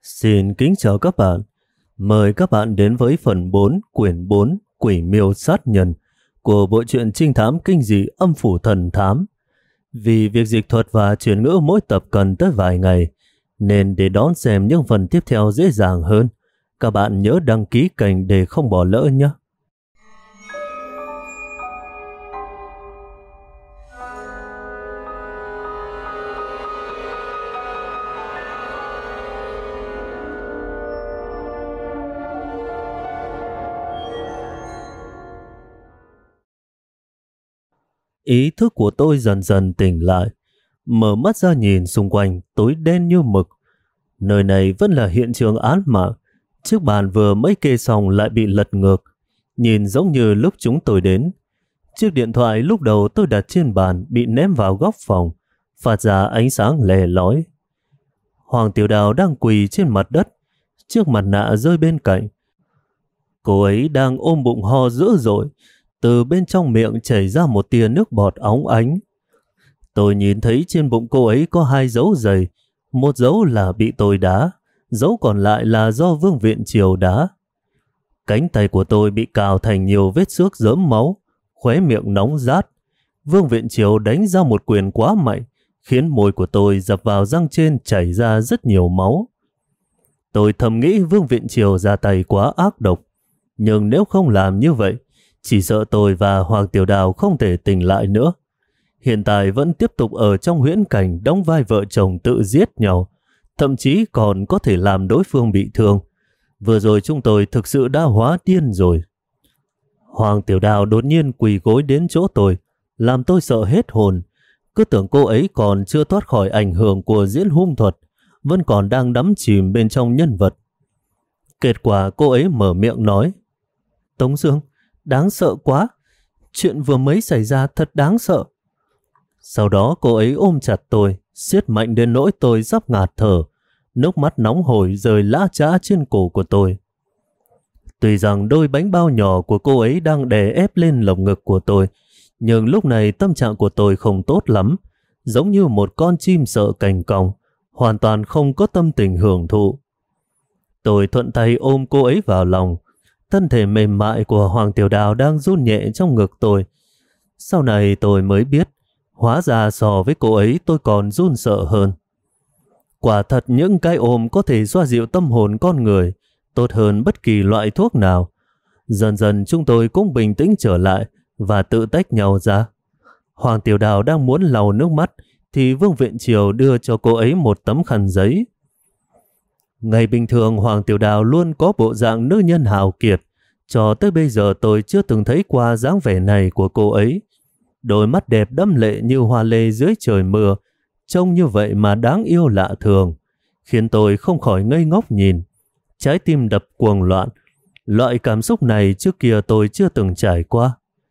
Xin kính chào các bạn. Mời các bạn đến với phần 4, quyển 4, Quỷ miêu sát nhân của bộ truyện trinh thám kinh dị Âm phủ thần thám. Vì việc dịch thuật và chuyển ngữ mỗi tập cần tới vài ngày, nên để đón xem những phần tiếp theo dễ dàng hơn, các bạn nhớ đăng ký kênh để không bỏ lỡ nhé. Ý thức của tôi dần dần tỉnh lại, mở mắt ra nhìn xung quanh tối đen như mực. Nơi này vẫn là hiện trường án mạng, chiếc bàn vừa mới kê xong lại bị lật ngược, nhìn giống như lúc chúng tôi đến. Chiếc điện thoại lúc đầu tôi đặt trên bàn bị ném vào góc phòng, phát ra ánh sáng lè lói. Hoàng Tiểu Đào đang quỳ trên mặt đất, chiếc mặt nạ rơi bên cạnh. Cô ấy đang ôm bụng ho dữ dội, từ bên trong miệng chảy ra một tia nước bọt óng ánh. Tôi nhìn thấy trên bụng cô ấy có 2 dấu giày, một dấu là bị tôi đá, dấu còn lại là do Vương Viện Triều đá. Cánh tay của tôi bị cào thành nhiều vết xước rớm máu, khóe miệng nóng rát. Vương Viện Triều đánh ra một quyền quá mạnh, khiến môi của tôi dập vào răng trên chảy ra rất nhiều máu. Tôi thầm nghĩ Vương Viện Triều ra tay quá ác độc, nhưng nếu không làm như vậy, chỉ sợ tôi và Hoàng Tiểu Đào không thể tỉnh lại nữa. Hiện tại vẫn tiếp tục ở trong huyễn cảnh đóng vai vợ chồng tự giết nhau, thậm chí còn có thể làm đối phương bị thương. Vừa rồi chúng tôi thực sự đã hóa điên rồi. Hoàng Tiểu Đào đột nhiên quỳ gối đến chỗ tôi, làm tôi sợ hết hồn. Cứ tưởng cô ấy còn chưa thoát khỏi ảnh hưởng của diễn hung thuật, vẫn còn đang đắm chìm bên trong nhân vật. Kết quả cô ấy mở miệng nói: "Tống Dương, đáng sợ quá. Chuyện vừa mới xảy ra thật đáng sợ." Sau đó cô ấy ôm chặt tôi, siết mạnh đến nỗi tôi sắp ngạt thở. Nước mắt nóng hổi rơi lã chã trên cổ của tôi. Tuy rằng đôi bánh bao nhỏ của cô ấy đang đè ép lên lồng ngực của tôi, nhưng lúc này tâm trạng của tôi không tốt lắm, giống như một con chim sợ cành cong, hoàn toàn không có tâm tình hưởng thụ. Tôi thuận tay ôm cô ấy vào lòng. Thân thể mềm mại của Hoàng Tiểu Đào đang run nhẹ trong ngực tôi. Sau này tôi mới biết, hóa ra so với cô ấy tôi còn run sợ hơn. Quả thật những cái ôm có thể xoa dịu tâm hồn con người, tốt hơn bất kỳ loại thuốc nào. Dần dần chúng tôi cũng bình tĩnh trở lại và tự tách nhau ra. Hoàng Tiểu Đào đang muốn lau nước mắt thì Vương Viện Triều đưa cho cô ấy một tấm khăn giấy. Ngày bình thường Hoàng Tiểu Đào luôn có bộ dạng nữ nhân hào kiệt. Cho tới bây giờ tôi chưa từng thấy qua dáng vẻ này của cô ấy. Đôi mắt đẹp đẫm lệ như hoa lê dưới trời mưa, trông như vậy mà đáng yêu lạ thường, khiến tôi không khỏi ngây ngốc nhìn. Trái tim đập cuồng loạn. Loại cảm xúc này trước kia tôi chưa từng trải qua.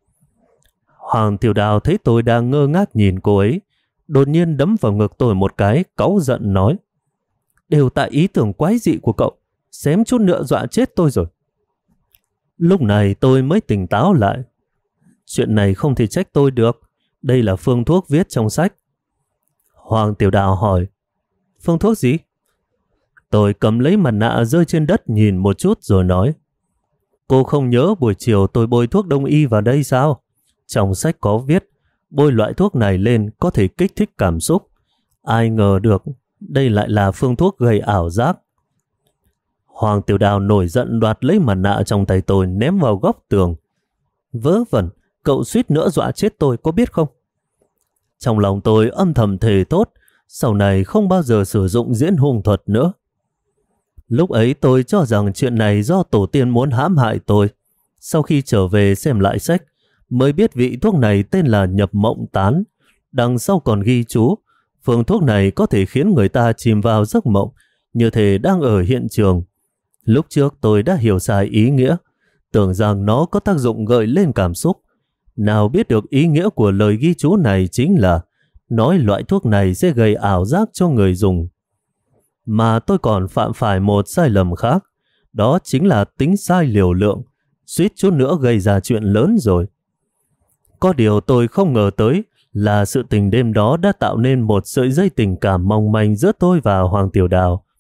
Hoàng Tiểu Đào thấy tôi đang ngơ ngác nhìn cô ấy, đột nhiên đấm vào ngực tôi một cái, cáu giận nói: "Đều tại ý tưởng quái dị của cậu, xém chút nữa dọa chết tôi rồi." Lúc này tôi mới tỉnh táo lại. Chuyện này không thể trách tôi được, đây là phương thuốc viết trong sách. Hoàng Tiểu Đào hỏi: "Phương thuốc gì?" Tôi cầm lấy mặt nạ rơi trên đất nhìn một chút rồi nói: "Cô không nhớ buổi chiều tôi bôi thuốc đông y vào đây sao? Trong sách có viết, bôi loại thuốc này lên có thể kích thích cảm xúc. Ai ngờ được, đây lại là phương thuốc gây ảo giác." Hoàng Tiểu Đào nổi giận đoạt lấy mặt nạ trong tay tôi ném vào góc tường. "Vớ vẩn, cậu suýt nữa dọa chết tôi có biết không?" Trong lòng tôi âm thầm thề thốt, sau này không bao giờ sử dụng diễn hung thuật nữa. Lúc ấy tôi cho rằng chuyện này do tổ tiên muốn hãm hại tôi. Sau khi trở về xem lại sách, mới biết vị thuốc này tên là nhập mộng tán. Đằng sau còn ghi chú, phương thuốc này có thể khiến người ta chìm vào giấc mộng, như thể đang ở hiện trường. Lúc trước tôi đã hiểu sai ý nghĩa, tưởng rằng nó có tác dụng gợi lên cảm xúc. Nào biết được ý nghĩa của lời ghi chú này chính là nói loại thuốc này sẽ gây ảo giác cho người dùng. Mà tôi còn phạm phải một sai lầm khác, đó chính là tính sai liều lượng, suýt chút nữa gây ra chuyện lớn rồi. Có điều tôi không ngờ tới là sự tình đêm đó đã tạo nên một sợi dây tình cảm mong manh giữa tôi và Hoàng Tiểu Đào.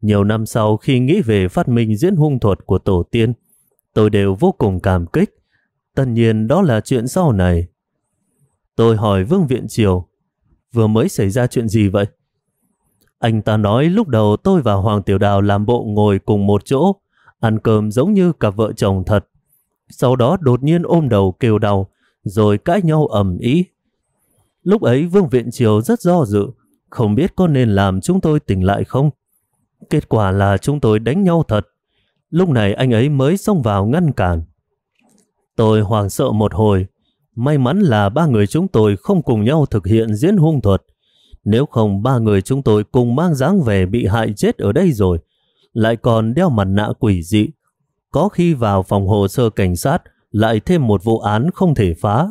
Nhiều năm sau khi nghĩ về phát minh diễn hung thuật của tổ tiên, tôi đều vô cùng cảm kích. Tất nhiên đó là chuyện sau này. Tôi hỏi Vương Viện Triều, vừa mới xảy ra chuyện gì vậy? Anh ta nói lúc đầu tôi và Hoàng Tiểu Đào làm bộ ngồi cùng một chỗ, ăn cơm giống như cặp vợ chồng thật. Sau đó đột nhiên ôm đầu kêu đau, rồi cãi nhau ầm ĩ. Lúc ấy Vương Viện Triều rất do dự, không biết có nên làm chúng tôi tỉnh lại không. Kết quả là chúng tôi đánh nhau thật. Lúc này anh ấy mới xông vào ngăn cản. Tôi hoảng sợ một hồi. May mắn là ba người chúng tôi không cùng nhau thực hiện diễn hung thuật. Nếu không ba người chúng tôi cùng mang dáng vẻ bị hại chết ở đây rồi, lại còn đeo mặt nạ quỷ dị. Có khi vào phòng hồ sơ cảnh sát lại thêm một vụ án không thể phá.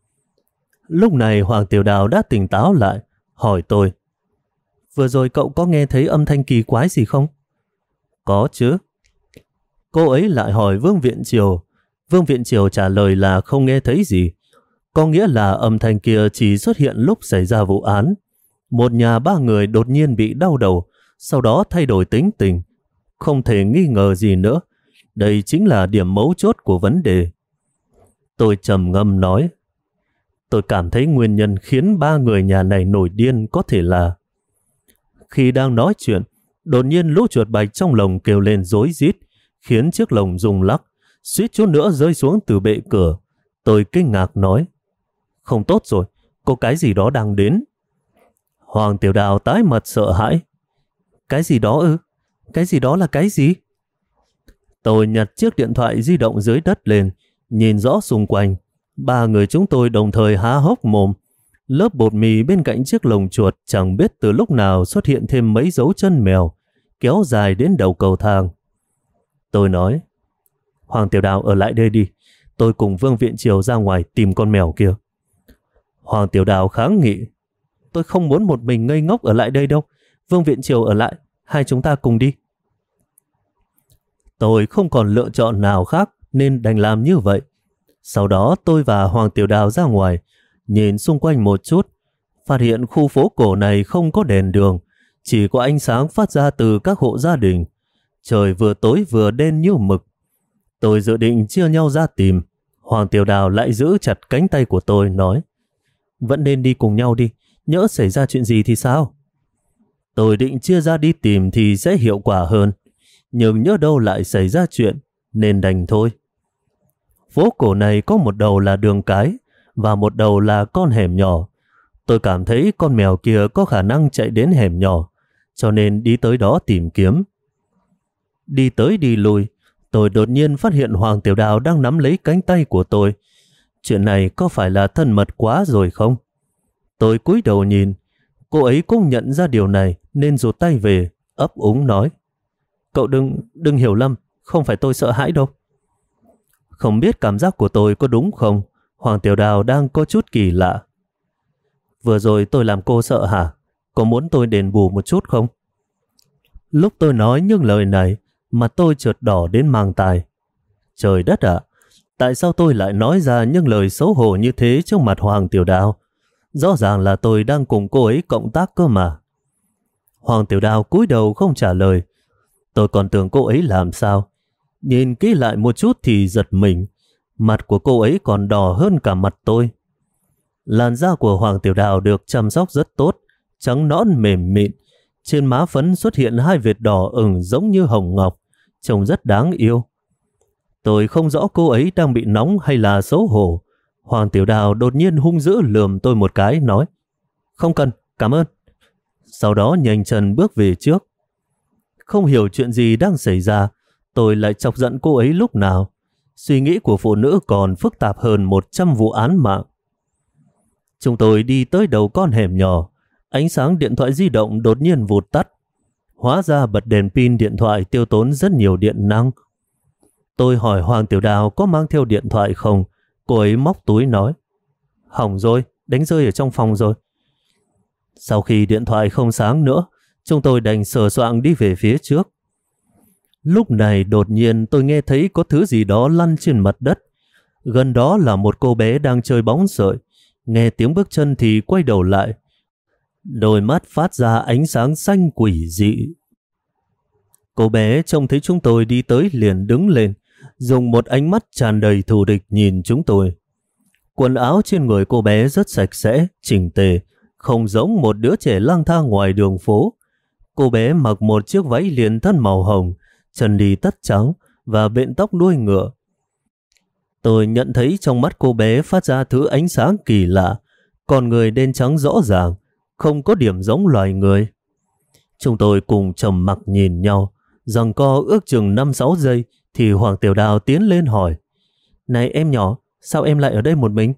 Lúc này Hoàng Tiểu Đào đã tỉnh táo lại, hỏi tôi, vừa rồi cậu có nghe thấy âm thanh kỳ quái gì không? Có chứ. Cô ấy lại hỏi Vương Viện Triều. Vương Viện Triều trả lời là không nghe thấy gì. Có nghĩa là âm thanh kia chỉ xuất hiện lúc xảy ra vụ án. Một nhà ba người đột nhiên bị đau đầu, sau đó thay đổi tính tình. Không thể nghi ngờ gì nữa. Đây chính là điểm mấu chốt của vấn đề. Tôi trầm ngâm nói, tôi cảm thấy nguyên nhân khiến ba người nhà này nổi điên có thể là... Khi đang nói chuyện, đột nhiên lũ chuột bạch trong lồng kêu lên rối rít, khiến chiếc lồng rung lắc, suýt chút nữa rơi xuống từ bệ cửa. Tôi kinh ngạc nói, không tốt rồi, có cái gì đó đang đến. Hoàng Tiểu Đào tái mặt sợ hãi. Cái gì đó ư? Cái gì đó là cái gì? Tôi nhặt chiếc điện thoại di động dưới đất lên, nhìn rõ xung quanh. Ba người chúng tôi đồng thời há hốc mồm. Lớp bột mì bên cạnh chiếc lồng chuột chẳng biết từ lúc nào xuất hiện thêm mấy dấu chân mèo, kéo dài đến đầu cầu thang. Tôi nói, Hoàng Tiểu Đào ở lại đây đi, tôi cùng Vương Viện Triều ra ngoài tìm con mèo kia. Hoàng Tiểu Đào kháng nghị, tôi không muốn một mình ngây ngốc ở lại đây đâu, Vương Viện Triều ở lại, hai chúng ta cùng đi. Tôi không còn lựa chọn nào khác nên đành làm như vậy. Sau đó tôi và Hoàng Tiểu Đào ra ngoài, nhìn xung quanh một chút, phát hiện khu phố cổ này không có đèn đường, chỉ có ánh sáng phát ra từ các hộ gia đình. Trời vừa tối vừa đen như mực. Tôi dự định chia nhau ra tìm. Hoàng Tiểu Đào lại giữ chặt cánh tay của tôi, nói, vẫn nên đi cùng nhau đi, nhỡ xảy ra chuyện gì thì sao? Tôi định chia ra đi tìm thì sẽ hiệu quả hơn, nhưng nhỡ đâu lại xảy ra chuyện, nên đành thôi. Phố cổ này có một đầu là đường cái và một đầu là con hẻm nhỏ. Tôi cảm thấy con mèo kia có khả năng chạy đến hẻm nhỏ, cho nên đi tới đó tìm kiếm. Đi tới đi lui, tôi đột nhiên phát hiện Hoàng Tiểu Đào đang nắm lấy cánh tay của tôi. Chuyện này có phải là thân mật quá rồi không? Tôi cúi đầu nhìn, cô ấy cũng nhận ra điều này nên rụt tay về, ấp úng nói, cậu đừng hiểu lầm, không phải tôi sợ hãi đâu. Không biết cảm giác của tôi có đúng không? Hoàng Tiểu Đào đang có chút kỳ lạ. Vừa rồi tôi làm cô sợ hả? Có muốn tôi đền bù một chút không? Lúc tôi nói những lời này, mặt tôi chợt đỏ đến mang tai. Trời đất ạ! Tại sao tôi lại nói ra những lời xấu hổ như thế trước mặt Hoàng Tiểu Đào? Rõ ràng là tôi đang cùng cô ấy cộng tác cơ mà. Hoàng Tiểu Đào cúi đầu không trả lời. Tôi còn tưởng cô ấy làm sao. Nhìn kỹ lại một chút thì giật mình. Mặt của cô ấy còn đỏ hơn cả mặt tôi. Làn da của Hoàng Tiểu Đào được chăm sóc rất tốt, trắng nõn mềm mịn. Trên má phấn xuất hiện hai vệt đỏ ửng giống như hồng ngọc, trông rất đáng yêu. Tôi không rõ cô ấy đang bị nóng hay là xấu hổ. Hoàng Tiểu Đào đột nhiên hung dữ lườm tôi một cái, nói, không cần, cảm ơn. Sau đó nhanh chân bước về trước. Không hiểu chuyện gì đang xảy ra, tôi lại chọc giận cô ấy lúc nào. Suy nghĩ của phụ nữ còn phức tạp hơn 100 vụ án mạng. Chúng tôi đi tới đầu con hẻm nhỏ, ánh sáng điện thoại di động đột nhiên vụt tắt. Hóa ra bật đèn pin điện thoại tiêu tốn rất nhiều điện năng. Tôi hỏi Hoàng Tiểu Đào có mang theo điện thoại không. Cô ấy móc túi nói, hỏng rồi, đánh rơi ở trong phòng rồi. Sau khi điện thoại không sáng nữa, chúng tôi đành sờ soạng đi về phía trước. Lúc này đột nhiên tôi nghe thấy có thứ gì đó lăn trên mặt đất. Gần đó là một cô bé đang chơi bóng rợi. Nghe tiếng bước chân thì quay đầu lại. Đôi mắt phát ra ánh sáng xanh quỷ dị. Cô bé trông thấy chúng tôi đi tới liền đứng lên, dùng một ánh mắt tràn đầy thù địch nhìn chúng tôi. Quần áo trên người cô bé rất sạch sẽ, chỉnh tề, không giống một đứa trẻ lang thang ngoài đường phố. Cô bé mặc một chiếc váy liền thân màu hồng, chân đi tất trắng và bện tóc đuôi ngựa. Tôi nhận thấy trong mắt cô bé phát ra thứ ánh sáng kỳ lạ, con người đen trắng rõ ràng, không có điểm giống loài người. Chúng tôi cùng trầm mặc nhìn nhau, giằng co ước chừng 5-6 giây thì Hoàng Tiểu Đào tiến lên hỏi: "Này em nhỏ, sao em lại ở đây một mình?"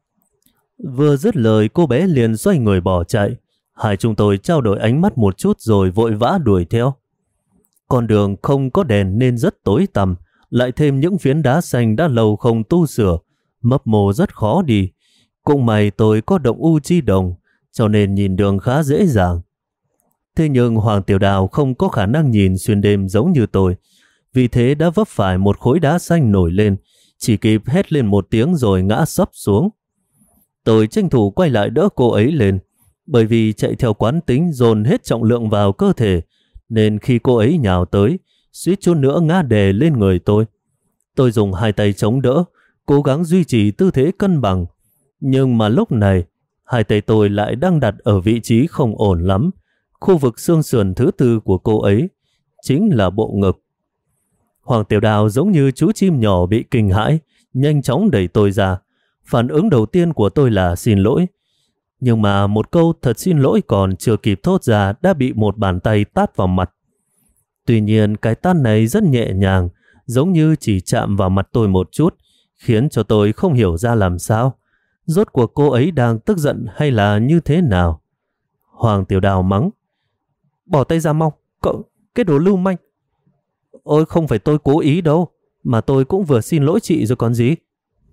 Vừa dứt lời cô bé liền xoay người bỏ chạy. Hai chúng tôi trao đổi ánh mắt một chút rồi vội vã đuổi theo. Con đường không có đèn nên rất tối tăm, lại thêm những phiến đá xanh đã lâu không tu sửa, mấp mô rất khó đi. Cũng may tôi có động u chi đồng, cho nên nhìn đường khá dễ dàng. Thế nhưng Hoàng Tiểu Đào không có khả năng nhìn xuyên đêm giống như tôi, vì thế đã vấp phải một khối đá xanh nổi lên, chỉ kịp hét lên một tiếng rồi ngã sấp xuống. Tôi tranh thủ quay lại đỡ cô ấy lên, bởi vì chạy theo quán tính dồn hết trọng lượng vào cơ thể, nên khi cô ấy nhào tới, suýt chút nữa ngã đè lên người tôi. Tôi dùng hai tay chống đỡ, cố gắng duy trì tư thế cân bằng. Nhưng mà lúc này, hai tay tôi lại đang đặt ở vị trí không ổn lắm. Khu vực xương sườn thứ tư của cô ấy chính là bộ ngực. Hoàng Tiểu Đào giống như chú chim nhỏ bị kinh hãi, nhanh chóng đẩy tôi ra. Phản ứng đầu tiên của tôi là xin lỗi. Nhưng mà một câu thật xin lỗi còn chưa kịp thốt ra đã bị một bàn tay tát vào mặt. Tuy nhiên cái tát này rất nhẹ nhàng, giống như chỉ chạm vào mặt tôi một chút, khiến cho tôi không hiểu ra làm sao. Rốt cuộc cô ấy đang tức giận hay là như thế nào? Hoàng Tiểu Đào mắng: "Bỏ tay ra mau, cậu, cái đồ lưu manh." "Ôi không phải tôi cố ý đâu, mà tôi cũng vừa xin lỗi chị rồi còn gì."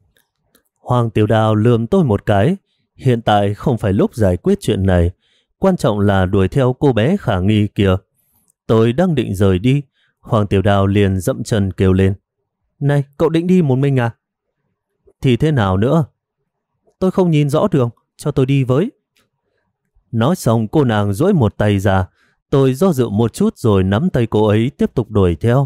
Hoàng Tiểu Đào lườm tôi một cái. Hiện tại không phải lúc giải quyết chuyện này, quan trọng là đuổi theo cô bé khả nghi kia. Tôi đang định rời đi, Hoàng Tiểu Đào liền dậm chân kêu lên: "Này, cậu định đi một mình à?" "Thì thế nào nữa?" "Tôi không nhìn rõ đường, cho tôi đi với." Nói xong cô nàng duỗi một tay ra. Tôi do dự một chút rồi nắm tay cô ấy tiếp tục đuổi theo.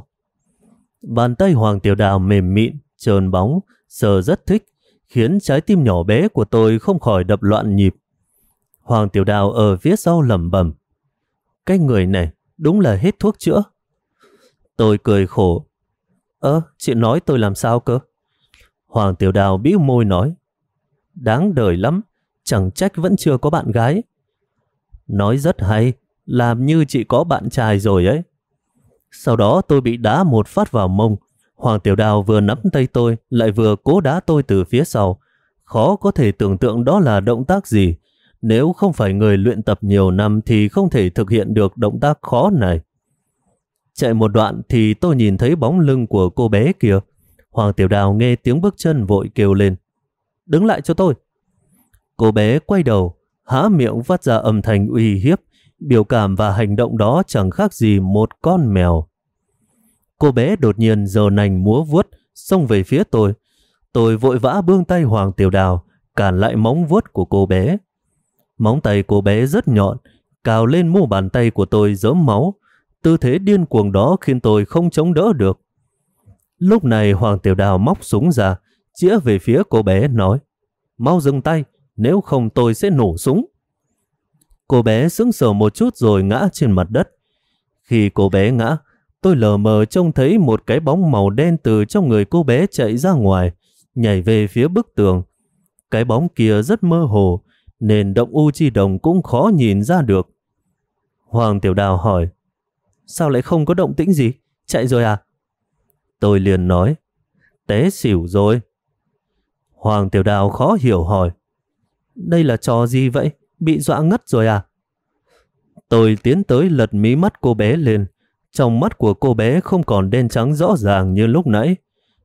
Bàn tay Hoàng Tiểu Đào mềm mịn, trơn bóng, sờ rất thích, khiến trái tim nhỏ bé của tôi không khỏi đập loạn nhịp. Hoàng Tiểu Đào ở phía sau lẩm bẩm: "Cái người này đúng là hết thuốc chữa." Tôi cười khổ: Chị nói tôi làm sao cơ?" Hoàng Tiểu Đào bĩu môi nói: "Đáng đời lắm, chẳng trách vẫn chưa có bạn gái." "Nói rất hay, làm như chị có bạn trai rồi ấy." Sau đó tôi bị đá một phát vào mông. Hoàng Tiểu Đào vừa nắm tay tôi lại vừa cố đá tôi từ phía sau. Khó có thể tưởng tượng đó là động tác gì. Nếu không phải người luyện tập nhiều năm thì không thể thực hiện được động tác khó này. Chạy một đoạn thì tôi nhìn thấy bóng lưng của cô bé kia. Hoàng Tiểu Đào nghe tiếng bước chân vội kêu lên: "Đứng lại cho tôi." Cô bé quay đầu, há miệng phát ra âm thanh uy hiếp. Biểu cảm và hành động đó chẳng khác gì một con mèo. Cô bé đột nhiên giơ nành múa vuốt xông về phía tôi. Tôi vội vã buông tay Hoàng Tiểu Đào, cản lại móng vuốt của cô bé. Móng tay cô bé rất nhọn, cào lên mu bàn tay của tôi rớm máu. Tư thế điên cuồng đó khiến tôi không chống đỡ được. Lúc này Hoàng Tiểu Đào móc súng ra, chĩa về phía cô bé nói: "Mau dừng tay, nếu không tôi sẽ nổ súng." Cô bé sững sờ một chút rồi ngã trên mặt đất. Khi cô bé ngã, tôi lờ mờ trông thấy một cái bóng màu đen từ trong người cô bé chạy ra ngoài, nhảy về phía bức tường. Cái bóng kia rất mơ hồ, nên động u chi đồng cũng khó nhìn ra được. Hoàng Tiểu Đào hỏi: "Sao lại không có động tĩnh gì? Chạy rồi à?" Tôi liền nói: "Té xỉu rồi." Hoàng Tiểu Đào khó hiểu hỏi: "Đây là trò gì vậy? Bị dọa ngất rồi à?" Tôi tiến tới lật mí mắt cô bé lên. Trong mắt của cô bé không còn đen trắng rõ ràng như lúc nãy.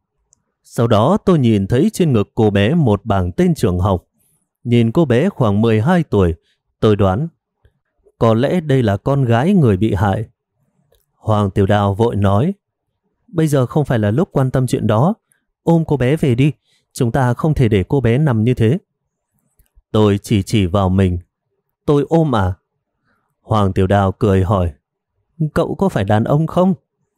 Sau đó tôi nhìn thấy trên ngực cô bé một bảng tên trường học. Nhìn cô bé khoảng 12 tuổi, tôi đoán có lẽ đây là con gái người bị hại. Hoàng Tiểu Đào vội nói: "Bây giờ không phải là lúc quan tâm chuyện đó. Ôm cô bé về đi, chúng ta không thể để cô bé nằm như thế." Tôi chỉ vào mình: "Tôi ôm à?" Hoàng Tiểu Đào cười hỏi: cậu có phải đàn ông không?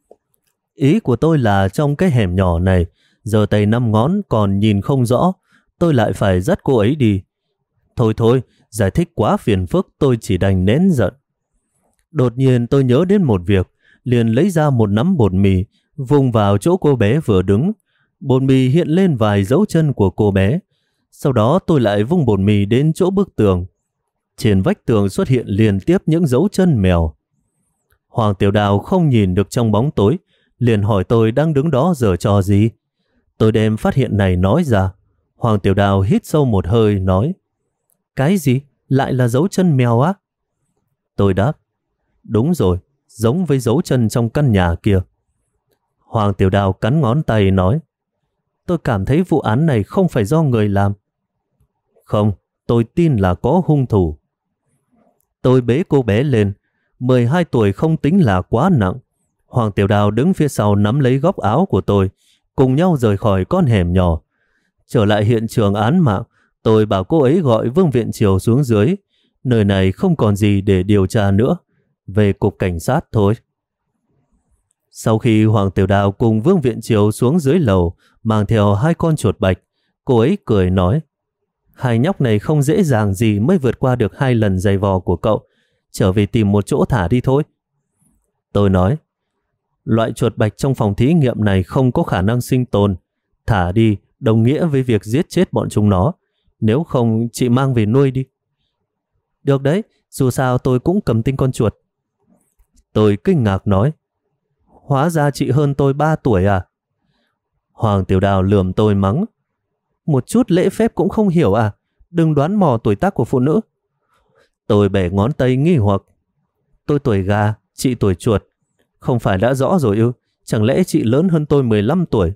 Ý của tôi là trong cái hẻm nhỏ này, giờ tay 5 ngón còn nhìn không rõ, tôi lại phải dắt cô ấy đi. Thôi thôi, giải thích quá phiền phức, tôi chỉ đành nén giận. Đột nhiên tôi nhớ đến một việc, liền lấy ra một nắm bột mì, vung vào chỗ cô bé vừa đứng. Bột mì hiện lên vài dấu chân của cô bé. Sau đó tôi lại vung bột mì đến chỗ bức tường. Trên vách tường xuất hiện liên tiếp những dấu chân mèo. Hoàng Tiểu Đào không nhìn được trong bóng tối, liền hỏi tôi đang đứng đó giở trò gì. Tôi đem phát hiện này nói ra. Hoàng Tiểu Đào hít sâu một hơi nói: Cái gì? Lại là dấu chân mèo á? Tôi đáp: Đúng rồi, giống với dấu chân trong căn nhà kia. Hoàng Tiểu Đào cắn ngón tay nói: Tôi cảm thấy vụ án này không phải do người làm. Không, tôi tin là có hung thủ. Tôi bế cô bé lên. 12 tuổi không tính là quá nặng. Hoàng Tiểu Đào đứng phía sau nắm lấy góc áo của tôi, cùng nhau rời khỏi con hẻm nhỏ. Trở lại hiện trường án mạng, tôi bảo cô ấy gọi Vương Viện Triều xuống dưới. Nơi này không còn gì để điều tra nữa. Về cục cảnh sát thôi. Sau khi Hoàng Tiểu Đào cùng Vương Viện Triều xuống dưới lầu, mang theo 2 con chuột bạch, cô ấy cười nói: Hai nhóc này không dễ dàng gì mới vượt qua được 2 lần giày vò của cậu. Trở về tìm một chỗ thả đi thôi. Tôi nói: Loại chuột bạch trong phòng thí nghiệm này không có khả năng sinh tồn. Thả đi đồng nghĩa với việc giết chết bọn chúng nó. Nếu không, chị mang về nuôi đi. Được đấy, dù sao tôi cũng cầm tinh con chuột. Tôi kinh ngạc nói: Hóa ra chị hơn tôi 3 tuổi à? Hoàng Tiểu Đào lườm tôi mắng: Một chút lễ phép cũng không hiểu à? Đừng đoán mò tuổi tác của phụ nữ. Tôi bẻ ngón tay nghi hoặc: Tôi tuổi gà, chị tuổi chuột. Không phải đã rõ rồi ư? Chẳng lẽ chị lớn hơn tôi 15 tuổi?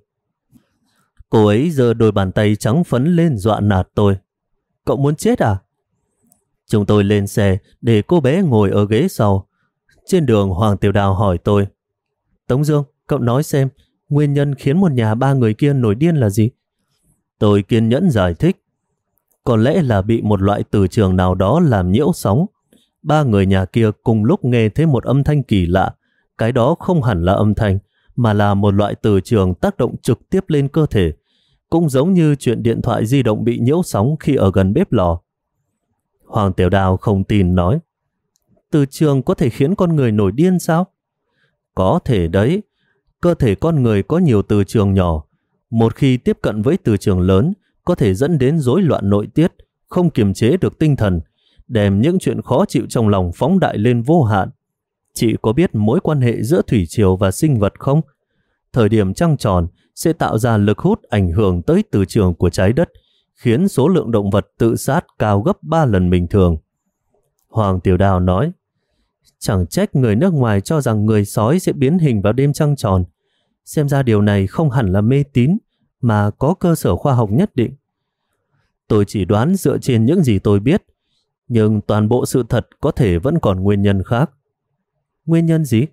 Cô ấy giơ đôi bàn tay trắng phấn lên dọa nạt tôi: Cậu muốn chết à? Chúng tôi lên xe để cô bé ngồi ở ghế sau. Trên đường, Hoàng Tiểu Đào hỏi tôi: Tống Dương, cậu nói xem, nguyên nhân khiến một nhà 3 người kia nổi điên là gì? Tôi kiên nhẫn giải thích: Có lẽ là bị một loại từ trường nào đó làm nhiễu sóng. 3 người nhà kia cùng lúc nghe thấy một âm thanh kỳ lạ. Cái đó không hẳn là âm thanh, mà là một loại từ trường tác động trực tiếp lên cơ thể. Cũng giống như chuyện điện thoại di động bị nhiễu sóng khi ở gần bếp lò. Hoàng Tiểu Đào không tin nói: Từ trường có thể khiến con người nổi điên sao? Có thể đấy. Cơ thể con người có nhiều từ trường nhỏ. Một khi tiếp cận với từ trường lớn, có thể dẫn đến rối loạn nội tiết, không kiềm chế được tinh thần, đem những chuyện khó chịu trong lòng phóng đại lên vô hạn. Chị có biết mối quan hệ giữa thủy triều và sinh vật không? Thời điểm trăng tròn sẽ tạo ra lực hút ảnh hưởng tới từ trường của trái đất, khiến số lượng động vật tự sát cao gấp 3 lần bình thường. Hoàng Tiểu Đào nói: Chẳng trách người nước ngoài cho rằng người sói sẽ biến hình vào đêm trăng tròn. Xem ra điều này không hẳn là mê tín, mà có cơ sở khoa học nhất định. Tôi chỉ đoán dựa trên những gì tôi biết, nhưng toàn bộ sự thật có thể vẫn còn nguyên nhân khác. Nguyên nhân gì?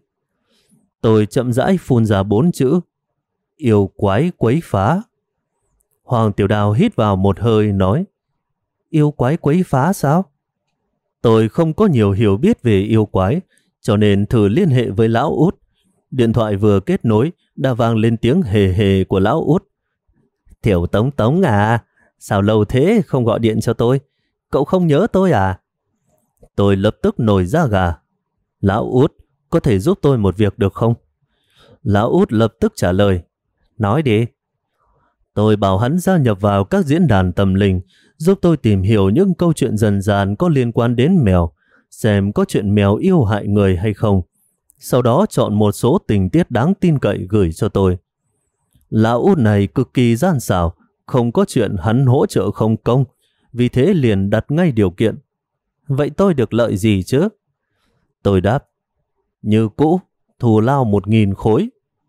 Tôi chậm rãi phun ra 4 chữ: Yêu quái quấy phá. Hoàng Tiểu Đào hít vào một hơi nói: Yêu quái quấy phá sao? Tôi không có nhiều hiểu biết về yêu quái, cho nên thử liên hệ với lão Út. Điện thoại vừa kết nối đã vang lên tiếng hề hề của lão Út: Tiểu Tống Tống à, sao lâu thế không gọi điện cho tôi? Cậu không nhớ tôi à? Tôi lập tức nổi da gà. Lão Út, có thể giúp tôi một việc được không? Lão Út lập tức trả lời: Nói đi. Tôi bảo hắn gia nhập vào các diễn đàn tâm linh, giúp tôi tìm hiểu những câu chuyện dần dàn có liên quan đến mèo, xem có chuyện mèo yêu hại người hay không. Sau đó chọn một số tình tiết đáng tin cậy gửi cho tôi. Lão Út này cực kỳ gian xảo, không có chuyện hắn hỗ trợ không công, vì thế liền đặt ngay điều kiện. Vậy tôi được lợi gì chứ? Tôi đáp: Như cũ, thù lao 1.000 khối.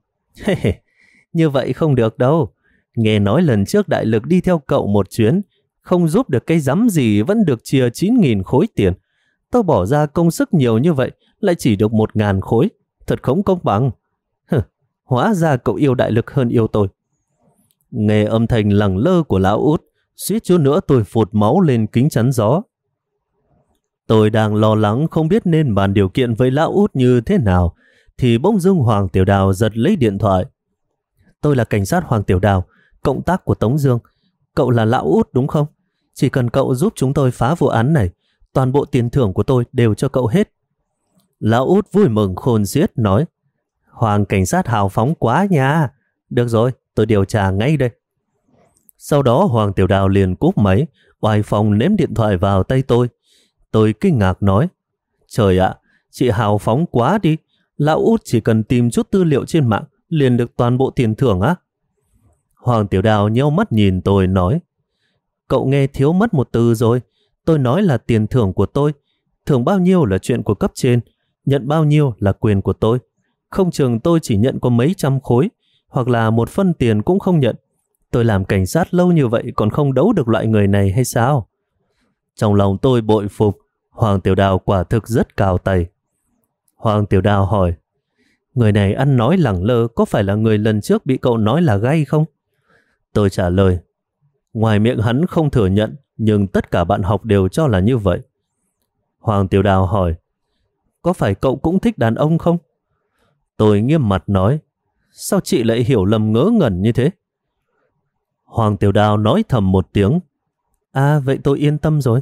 Như vậy không được đâu. Nghe nói lần trước đại lực đi theo cậu một chuyến, không giúp được cái rắm gì vẫn được chia 9.000 khối tiền. Tôi bỏ ra công sức nhiều như vậy, lại chỉ được 1.000 khối. Thật không công bằng. Hóa ra cậu yêu đại lực hơn yêu tôi. Nghe âm thanh lẳng lơ của lão Út, suýt chút nữa tôi phụt máu lên kính chắn gió. Tôi đang lo lắng không biết nên bàn điều kiện với lão út như thế nào, thì bỗng dưng Hoàng Tiểu Đào giật lấy điện thoại. Tôi là cảnh sát Hoàng Tiểu Đào, cộng tác của Tống Dương. Cậu là lão út đúng không? Chỉ cần cậu giúp chúng tôi phá vụ án này, toàn bộ tiền thưởng của tôi đều cho cậu hết. Lão út vui mừng khôn xiết nói, Hoàng cảnh sát hào phóng quá nha. Được rồi, tôi điều tra ngay đây. Sau đó Hoàng Tiểu Đào liền cúp máy, oai phong ném điện thoại vào tay tôi. Tôi kinh ngạc nói, trời ạ, chị hào phóng quá đi. Lão út chỉ cần tìm chút tư liệu trên mạng liền được toàn bộ tiền thưởng á? Hoàng Tiểu Đào nheo mắt nhìn tôi nói, cậu nghe thiếu mất một từ rồi. Tôi nói là tiền thưởng của tôi. Thưởng bao nhiêu là chuyện của cấp trên, nhận bao nhiêu là quyền của tôi. Không chừng tôi chỉ nhận có mấy trăm khối, hoặc là một phân tiền cũng không nhận. Tôi làm cảnh sát lâu như vậy còn không đấu được loại người này hay sao? Trong lòng tôi bội phục, Hoàng Tiểu Đào quả thực rất cao tay. Hoàng Tiểu Đào hỏi, người này ăn nói lẳng lơ có phải là người lần trước bị cậu nói là gay không? Tôi trả lời, ngoài miệng hắn không thừa nhận, nhưng tất cả bạn học đều cho là như vậy. Hoàng Tiểu Đào hỏi, có phải cậu cũng thích đàn ông không? Tôi nghiêm mặt nói, sao chị lại hiểu lầm ngớ ngẩn như thế? Hoàng Tiểu Đào nói thầm một tiếng, à vậy tôi yên tâm rồi.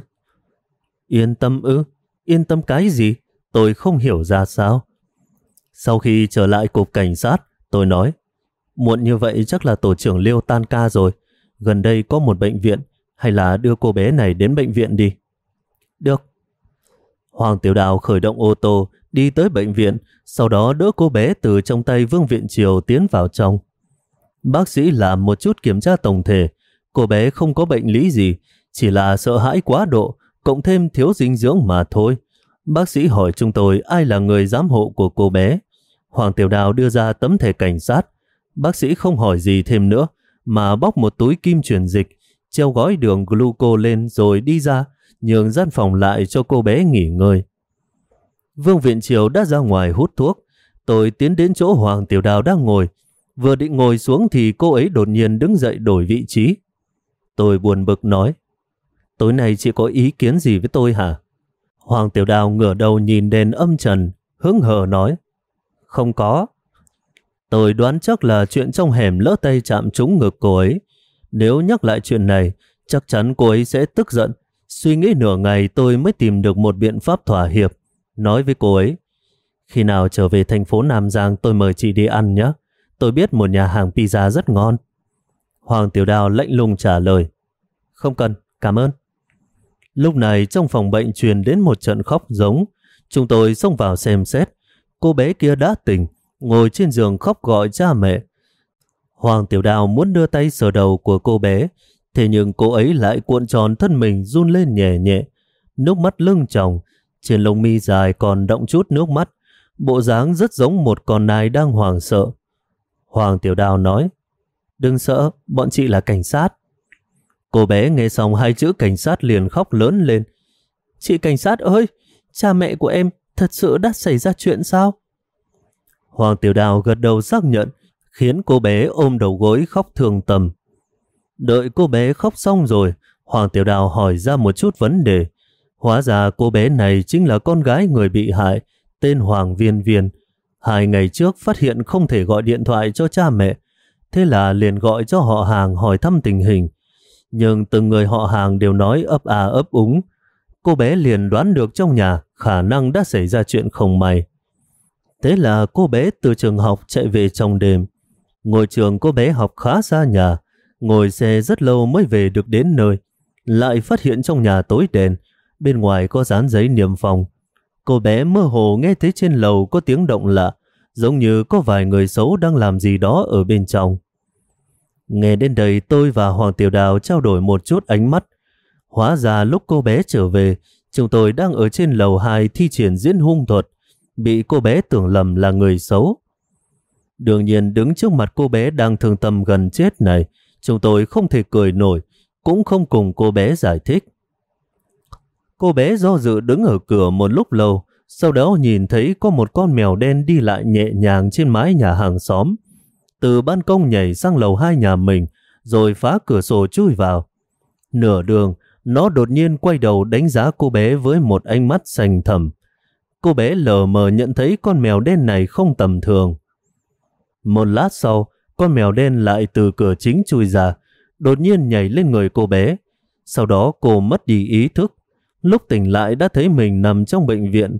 Yên tâm ư? Yên tâm cái gì? Tôi không hiểu ra sao. Sau khi trở lại cục cảnh sát, tôi nói, muộn như vậy chắc là tổ trưởng Liêu tan ca rồi. Gần đây có một bệnh viện, hay là đưa cô bé này đến bệnh viện đi? Được. Hoàng Tiểu Đào khởi động ô tô, đi tới bệnh viện, sau đó đỡ cô bé từ trong tay Vương Viện Triều tiến vào trong. Bác sĩ làm một chút kiểm tra tổng thể. Cô bé không có bệnh lý gì, chỉ là sợ hãi quá độ, cộng thêm thiếu dinh dưỡng mà thôi. Bác sĩ hỏi chúng tôi ai là người giám hộ của cô bé. Hoàng Tiểu Đào đưa ra tấm thẻ cảnh sát. Bác sĩ không hỏi gì thêm nữa, mà bóc một túi kim truyền dịch, treo gói đường gluco lên rồi đi ra, nhường gian phòng lại cho cô bé nghỉ ngơi. Vương Viện Triều đã ra ngoài hút thuốc. Tôi tiến đến chỗ Hoàng Tiểu Đào đang ngồi. Vừa định ngồi xuống thì cô ấy đột nhiên đứng dậy đổi vị trí. Tôi buồn bực nói, tối nay chị có ý kiến gì với tôi hả? Hoàng Tiểu Đào ngửa đầu nhìn đèn âm trần, hứng hờ nói, không có. Tôi đoán chắc là chuyện trong hẻm lỡ tay chạm trúng ngực cô ấy. Nếu nhắc lại chuyện này, chắc chắn cô ấy sẽ tức giận. Suy nghĩ nửa ngày tôi mới tìm được một biện pháp thỏa hiệp. Nói với cô ấy, khi nào trở về thành phố Nam Giang tôi mời chị đi ăn nhé. Tôi biết một nhà hàng pizza rất ngon. Hoàng Tiểu Đào lạnh lùng trả lời, không cần, cảm ơn. Lúc này trong phòng bệnh truyền đến một trận khóc giống. Chúng tôi xông vào xem xét. Cô bé kia đã tỉnh, ngồi trên giường khóc gọi cha mẹ. Hoàng Tiểu Đào muốn đưa tay sờ đầu của cô bé, thế nhưng cô ấy lại cuộn tròn thân mình run lên nhẹ nhẹ. Nước mắt lưng tròng, trên lông mi dài còn đọng chút nước mắt. Bộ dáng rất giống một con nai đang hoảng sợ. Hoàng Tiểu Đào nói, đừng sợ, bọn chị là cảnh sát. Cô bé nghe xong hai chữ cảnh sát liền khóc lớn lên. Chị cảnh sát ơi, cha mẹ của em thật sự đã xảy ra chuyện sao? Hoàng Tiểu Đào gật đầu xác nhận, khiến cô bé ôm đầu gối khóc thương tâm. Đợi cô bé khóc xong rồi, Hoàng Tiểu Đào hỏi ra một chút vấn đề. Hóa ra cô bé này chính là con gái người bị hại, tên Hoàng Viên Viên. 2 ngày trước phát hiện không thể gọi điện thoại cho cha mẹ, thế là liền gọi cho họ hàng hỏi thăm tình hình. Nhưng từng người họ hàng đều nói ấp à ấp úng. Cô bé liền đoán được trong nhà khả năng đã xảy ra chuyện không may. Thế là cô bé từ trường học chạy về trong đêm. Ngôi trường cô bé học khá xa nhà, ngồi xe rất lâu mới về được đến nơi. Lại phát hiện trong nhà tối đèn, bên ngoài có dán giấy niêm phong. Cô bé mơ hồ nghe thấy trên lầu có tiếng động lạ, giống như có vài người xấu đang làm gì đó ở bên trong. Nghe đến đây tôi và Hoàng Tiểu Đào trao đổi một chút ánh mắt. Hóa ra lúc cô bé trở về, chúng tôi đang ở trên lầu 2 thi triển diễn hung thuật, bị cô bé tưởng lầm là người xấu. Đương nhiên đứng trước mặt cô bé đang thương tâm gần chết này, chúng tôi không thể cười nổi, cũng không cùng cô bé giải thích. Cô bé do dự đứng ở cửa một lúc lâu, sau đó nhìn thấy có một con mèo đen đi lại nhẹ nhàng trên mái nhà hàng xóm. Từ ban công nhảy sang lầu 2 nhà mình, rồi phá cửa sổ chui vào. Nửa đường, nó đột nhiên quay đầu đánh giá cô bé với một ánh mắt sành thẳm. Cô bé lờ mờ nhận thấy con mèo đen này không tầm thường. Một lát sau, con mèo đen lại từ cửa chính chui ra, đột nhiên nhảy lên người cô bé. Sau đó cô mất đi ý thức. Lúc tỉnh lại đã thấy mình nằm trong bệnh viện.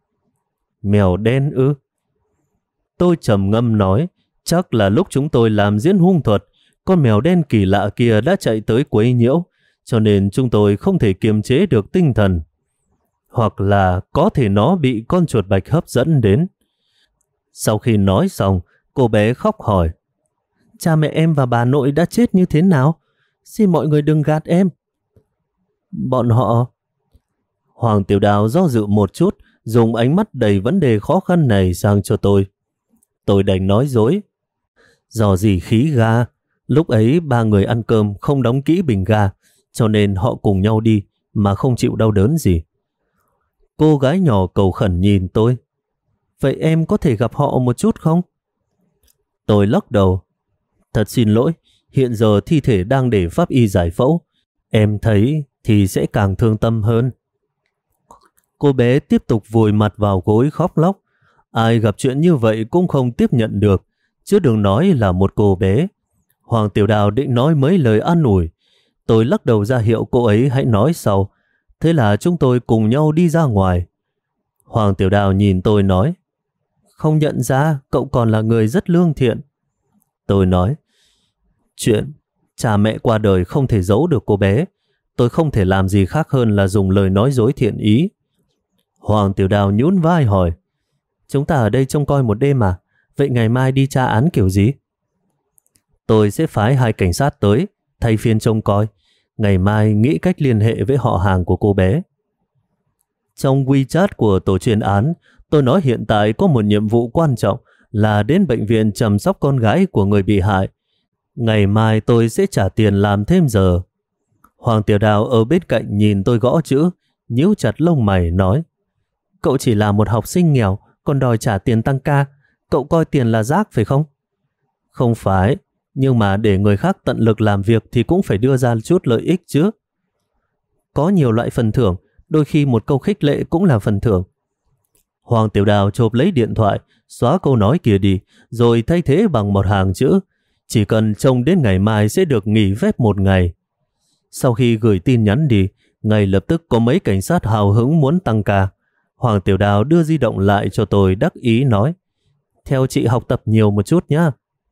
Mèo đen ư? Tôi trầm ngâm nói, chắc là lúc chúng tôi làm diễn hung thuật, con mèo đen kỳ lạ kia đã chạy tới quấy nhiễu, cho nên chúng tôi không thể kiềm chế được tinh thần. Hoặc là có thể nó bị con chuột bạch hấp dẫn đến. Sau khi nói xong, cô bé khóc hỏi, cha mẹ em và bà nội đã chết như thế nào? Xin mọi người đừng gạt em. Bọn họ... Hoàng Tiểu Đào do dự một chút, dùng ánh mắt đầy vấn đề khó khăn này sang cho tôi. Tôi đành nói dối. Dò dỉ khí ga. Lúc ấy 3 người ăn cơm không đóng kỹ bình ga, cho nên họ cùng nhau đi mà không chịu đau đớn gì. Cô gái nhỏ cầu khẩn nhìn tôi. Vậy em có thể gặp họ một chút không? Tôi lắc đầu. Thật xin lỗi, hiện giờ thi thể đang để pháp y giải phẫu. Em thấy thì sẽ càng thương tâm hơn. Cô bé tiếp tục vùi mặt vào gối khóc lóc. Ai gặp chuyện như vậy cũng không tiếp nhận được, chứ đừng nói là một cô bé. Hoàng Tiểu Đào định nói mấy lời an ủi. Tôi lắc đầu ra hiệu cô ấy hãy nói sau. Thế là chúng tôi cùng nhau đi ra ngoài. Hoàng Tiểu Đào nhìn tôi nói, không nhận ra cậu còn là người rất lương thiện. Tôi nói, chuyện cha mẹ qua đời không thể giấu được cô bé. Tôi không thể làm gì khác hơn là dùng lời nói dối thiện ý. Hoàng Tiểu Đào nhún vai hỏi, chúng ta ở đây trông coi một đêm à? Vậy ngày mai đi tra án kiểu gì? Tôi sẽ phái 2 cảnh sát tới, thay phiên trông coi. Ngày mai nghĩ cách liên hệ với họ hàng của cô bé. Trong WeChat của tổ chuyên án, tôi nói hiện tại có một nhiệm vụ quan trọng là đến bệnh viện chăm sóc con gái của người bị hại. Ngày mai tôi sẽ trả tiền làm thêm giờ. Hoàng Tiểu Đào ở bên cạnh nhìn tôi gõ chữ, nhíu chặt lông mày nói, cậu chỉ là một học sinh nghèo, còn đòi trả tiền tăng ca. Cậu coi tiền là rác phải không? Không phải, nhưng mà để người khác tận lực làm việc thì cũng phải đưa ra chút lợi ích chứ. Có nhiều loại phần thưởng, đôi khi một câu khích lệ cũng là phần thưởng. Hoàng Tiểu Đào chộp lấy điện thoại, xóa câu nói kia đi, rồi thay thế bằng một hàng chữ, chỉ cần trông đến ngày mai sẽ được nghỉ phép 1 ngày. Sau khi gửi tin nhắn đi, ngay lập tức có mấy cảnh sát hào hứng muốn tăng ca. Hoàng Tiểu Đào đưa di động lại cho tôi đắc ý nói, theo chị học tập nhiều một chút nhé.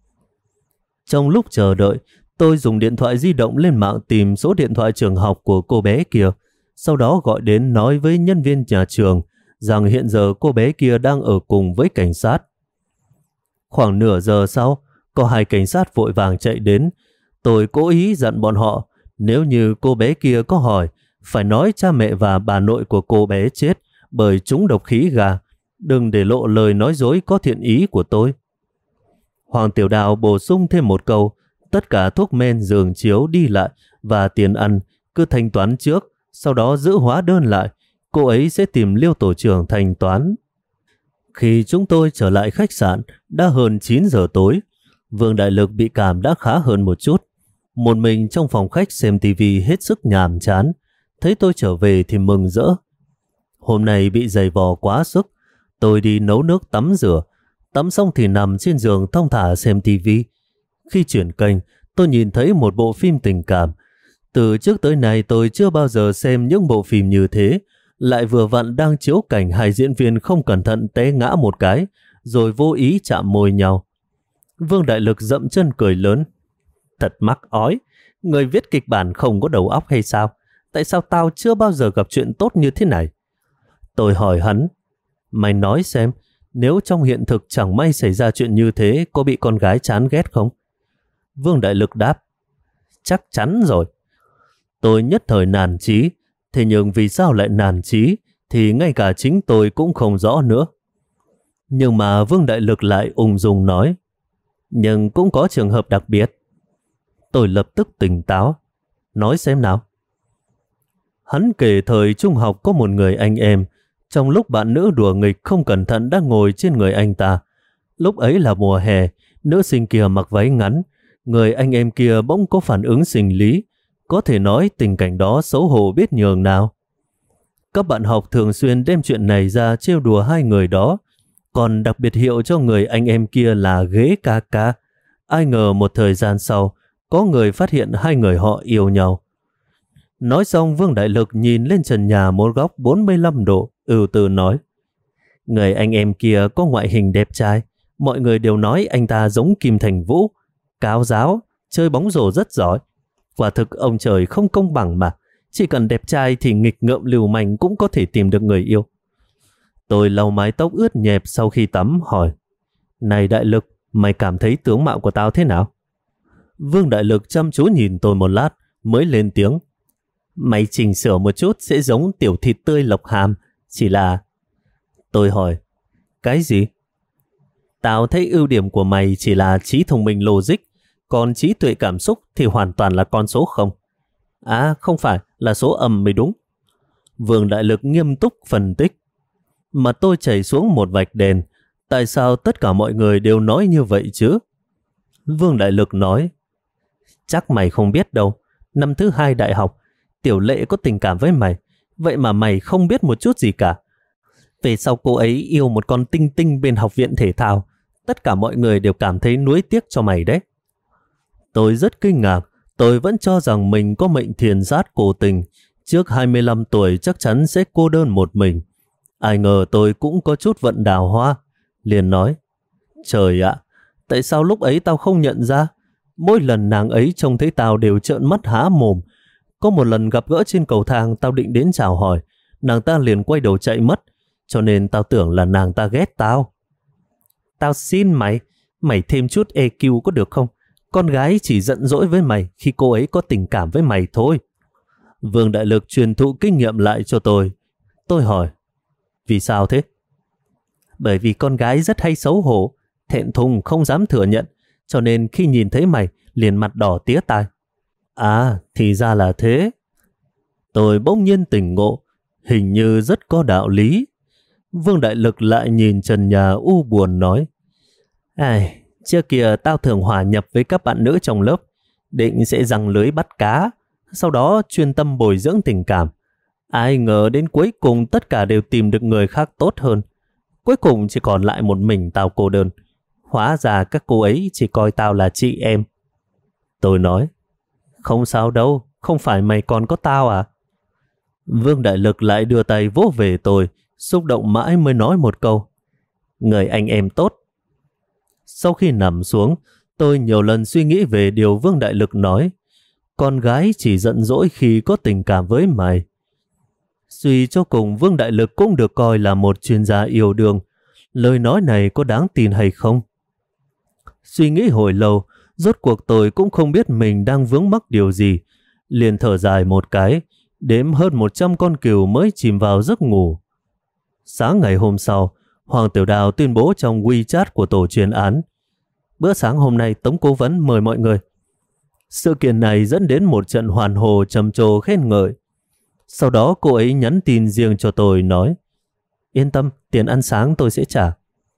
Trong lúc chờ đợi, tôi dùng điện thoại di động lên mạng tìm số điện thoại trường học của cô bé kia, sau đó gọi đến nói với nhân viên nhà trường rằng hiện giờ cô bé kia đang ở cùng với cảnh sát. Khoảng nửa giờ sau, có 2 cảnh sát vội vàng chạy đến. Tôi cố ý dặn bọn họ, nếu như cô bé kia có hỏi, phải nói cha mẹ và bà nội của cô bé chết bởi trúng độc khí ga, đừng để lộ lời nói dối có thiện ý của tôi. Hoàng Tiểu Đào bổ sung thêm một câu, tất cả thuốc men, giường chiếu đi lại và tiền ăn cứ thanh toán trước, sau đó giữ hóa đơn lại, cô ấy sẽ tìm Liêu tổ trưởng thanh toán. Khi chúng tôi trở lại khách sạn, đã hơn 9 giờ tối. Vương Đại Lực bị cảm đã khá hơn một chút. Một mình trong phòng khách xem tivi hết sức nhàm chán. Thấy tôi trở về thì mừng rỡ. Hôm nay bị giày vò quá sức. Tôi đi nấu nước tắm rửa. Tắm xong thì nằm trên giường thong thả xem tivi. Khi chuyển kênh, tôi nhìn thấy một bộ phim tình cảm. Từ trước tới nay tôi chưa bao giờ xem những bộ phim như thế. Lại vừa vặn đang chiếu cảnh 2 diễn viên không cẩn thận té ngã một cái, rồi vô ý chạm môi nhau. Vương Đại Lực dậm chân cười lớn. Thật mắc ói, người viết kịch bản không có đầu óc hay sao? Tại sao tao chưa bao giờ gặp chuyện tốt như thế này? Tôi hỏi hắn, mày nói xem, nếu trong hiện thực chẳng may xảy ra chuyện như thế, có bị con gái chán ghét không? Vương Đại Lực đáp, chắc chắn rồi. Tôi nhất thời nản chí, thế nhưng vì sao lại nản chí thì ngay cả chính tôi cũng không rõ nữa. Nhưng mà Vương Đại Lực lại ung dung nói, nhưng cũng có trường hợp đặc biệt. Tôi lập tức tỉnh táo, nói xem nào. Hắn kể thời trung học có một người anh em, trong lúc bạn nữ đùa nghịch không cẩn thận đang ngồi trên người anh ta. Lúc ấy là mùa hè, nữ sinh kia mặc váy ngắn, người anh em kia bỗng có phản ứng sinh lý. Có thể nói tình cảnh đó xấu hổ biết nhường nào. Các bạn học thường xuyên đem chuyện này ra trêu đùa hai người đó, còn đặc biệt hiệu cho người anh em kia là ghế ca ca. Ai ngờ một thời gian sau, có người phát hiện hai người họ yêu nhau. Nói xong, Vương Đại Lực nhìn lên trần nhà một góc 45 độ, ưu tư nói: người anh em kia có ngoại hình đẹp trai, mọi người đều nói anh ta giống Kim Thành Vũ, cáo giáo, chơi bóng rổ rất giỏi. Quả thực ông trời không công bằng mà, chỉ cần đẹp trai thì nghịch ngợm lưu manh cũng có thể tìm được người yêu. Tôi lau mái tóc ướt nhẹp sau khi tắm hỏi: này Đại Lực, mày cảm thấy tướng mạo của tao thế nào? Vương Đại Lực chăm chú nhìn tôi một lát mới lên tiếng: mày chỉnh sửa một chút sẽ giống tiểu thịt tươi Lộc Hàm, chỉ là... Tôi hỏi: cái gì? Tao thấy ưu điểm của mày chỉ là trí thông minh logic, còn trí tuệ cảm xúc thì hoàn toàn là con số không. À không phải, là số âm mới đúng. Vương Đại Lực nghiêm túc phân tích. Mà tôi chảy xuống một vạch đèn. Tại sao tất cả mọi người đều nói như vậy chứ? Vương Đại Lực nói: chắc mày không biết đâu. Năm thứ 2 đại học, Tiểu Lệ có tình cảm với mày, vậy mà mày không biết một chút gì cả. Về sau cô ấy yêu một con tinh tinh bên học viện thể thao. Tất cả mọi người đều cảm thấy nuối tiếc cho mày đấy. Tôi rất kinh ngạc. Tôi vẫn cho rằng mình có mệnh thiền sát cổ tình. Trước 25 tuổi chắc chắn sẽ cô đơn một mình. Ai ngờ tôi cũng có chút vận đào hoa. Liền nói: trời ạ, tại sao lúc ấy tao không nhận ra? Mỗi lần nàng ấy trông thấy tao đều trợn mắt há mồm. Có một lần gặp gỡ trên cầu thang, tao định đến chào hỏi, nàng ta liền quay đầu chạy mất, cho nên tao tưởng là nàng ta ghét tao. Tao xin mày, mày thêm chút EQ có được không? Con gái chỉ giận dỗi với mày khi cô ấy có tình cảm với mày thôi. Vương Đại Lực truyền thụ kinh nghiệm lại cho tôi. Tôi hỏi: vì sao thế? Bởi vì con gái rất hay xấu hổ, thẹn thùng không dám thừa nhận, cho nên khi nhìn thấy mày liền mặt đỏ tía tai. À, thì ra là thế. Tôi bỗng nhiên tỉnh ngộ, hình như rất có đạo lý. Vương Đại Lực lại nhìn trần nhà u buồn nói: ai, trước kia tao thường hòa nhập với các bạn nữ trong lớp, định sẽ giăng lưới bắt cá, sau đó chuyên tâm bồi dưỡng tình cảm. Ai ngờ đến cuối cùng tất cả đều tìm được người khác tốt hơn. Cuối cùng chỉ còn lại một mình tao cô đơn. Hóa ra các cô ấy chỉ coi tao là chị em. Tôi nói: không sao đâu, không phải mày còn có tao à? Vương Đại Lực lại đưa tay vỗ về tôi, xúc động mãi mới nói một câu: người anh em tốt. Sau khi nằm xuống, tôi nhiều lần suy nghĩ về điều Vương Đại Lực nói. Con gái chỉ giận dỗi khi có tình cảm với mày. Suy cho cùng, Vương Đại Lực cũng được coi là một chuyên gia yêu đương. Lời nói này có đáng tin hay không? Suy nghĩ hồi lâu, rốt cuộc tôi cũng không biết mình đang vướng mắc điều gì. Liền thở dài một cái, đếm hơn 100 con cừu mới chìm vào giấc ngủ. Sáng ngày hôm sau, Hoàng Tiểu Đào tuyên bố trong WeChat của tổ chuyên án: bữa sáng hôm nay Tống cố vấn mời mọi người. Sự kiện này dẫn đến một trận hoàn hồ trầm trồ khen ngợi. Sau đó cô ấy nhắn tin riêng cho tôi nói: yên tâm, tiền ăn sáng tôi sẽ trả.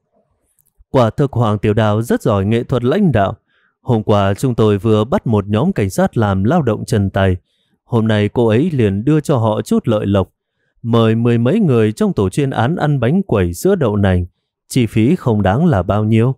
Quả thực Hoàng Tiểu Đào rất giỏi nghệ thuật lãnh đạo. Hôm qua chúng tôi vừa bắt một nhóm cảnh sát làm lao động chân tay. Hôm nay cô ấy liền đưa cho họ chút lợi lộc, mời 10 mấy người trong tổ chuyên án ăn bánh quẩy sữa đậu nành. Chi phí không đáng là bao nhiêu.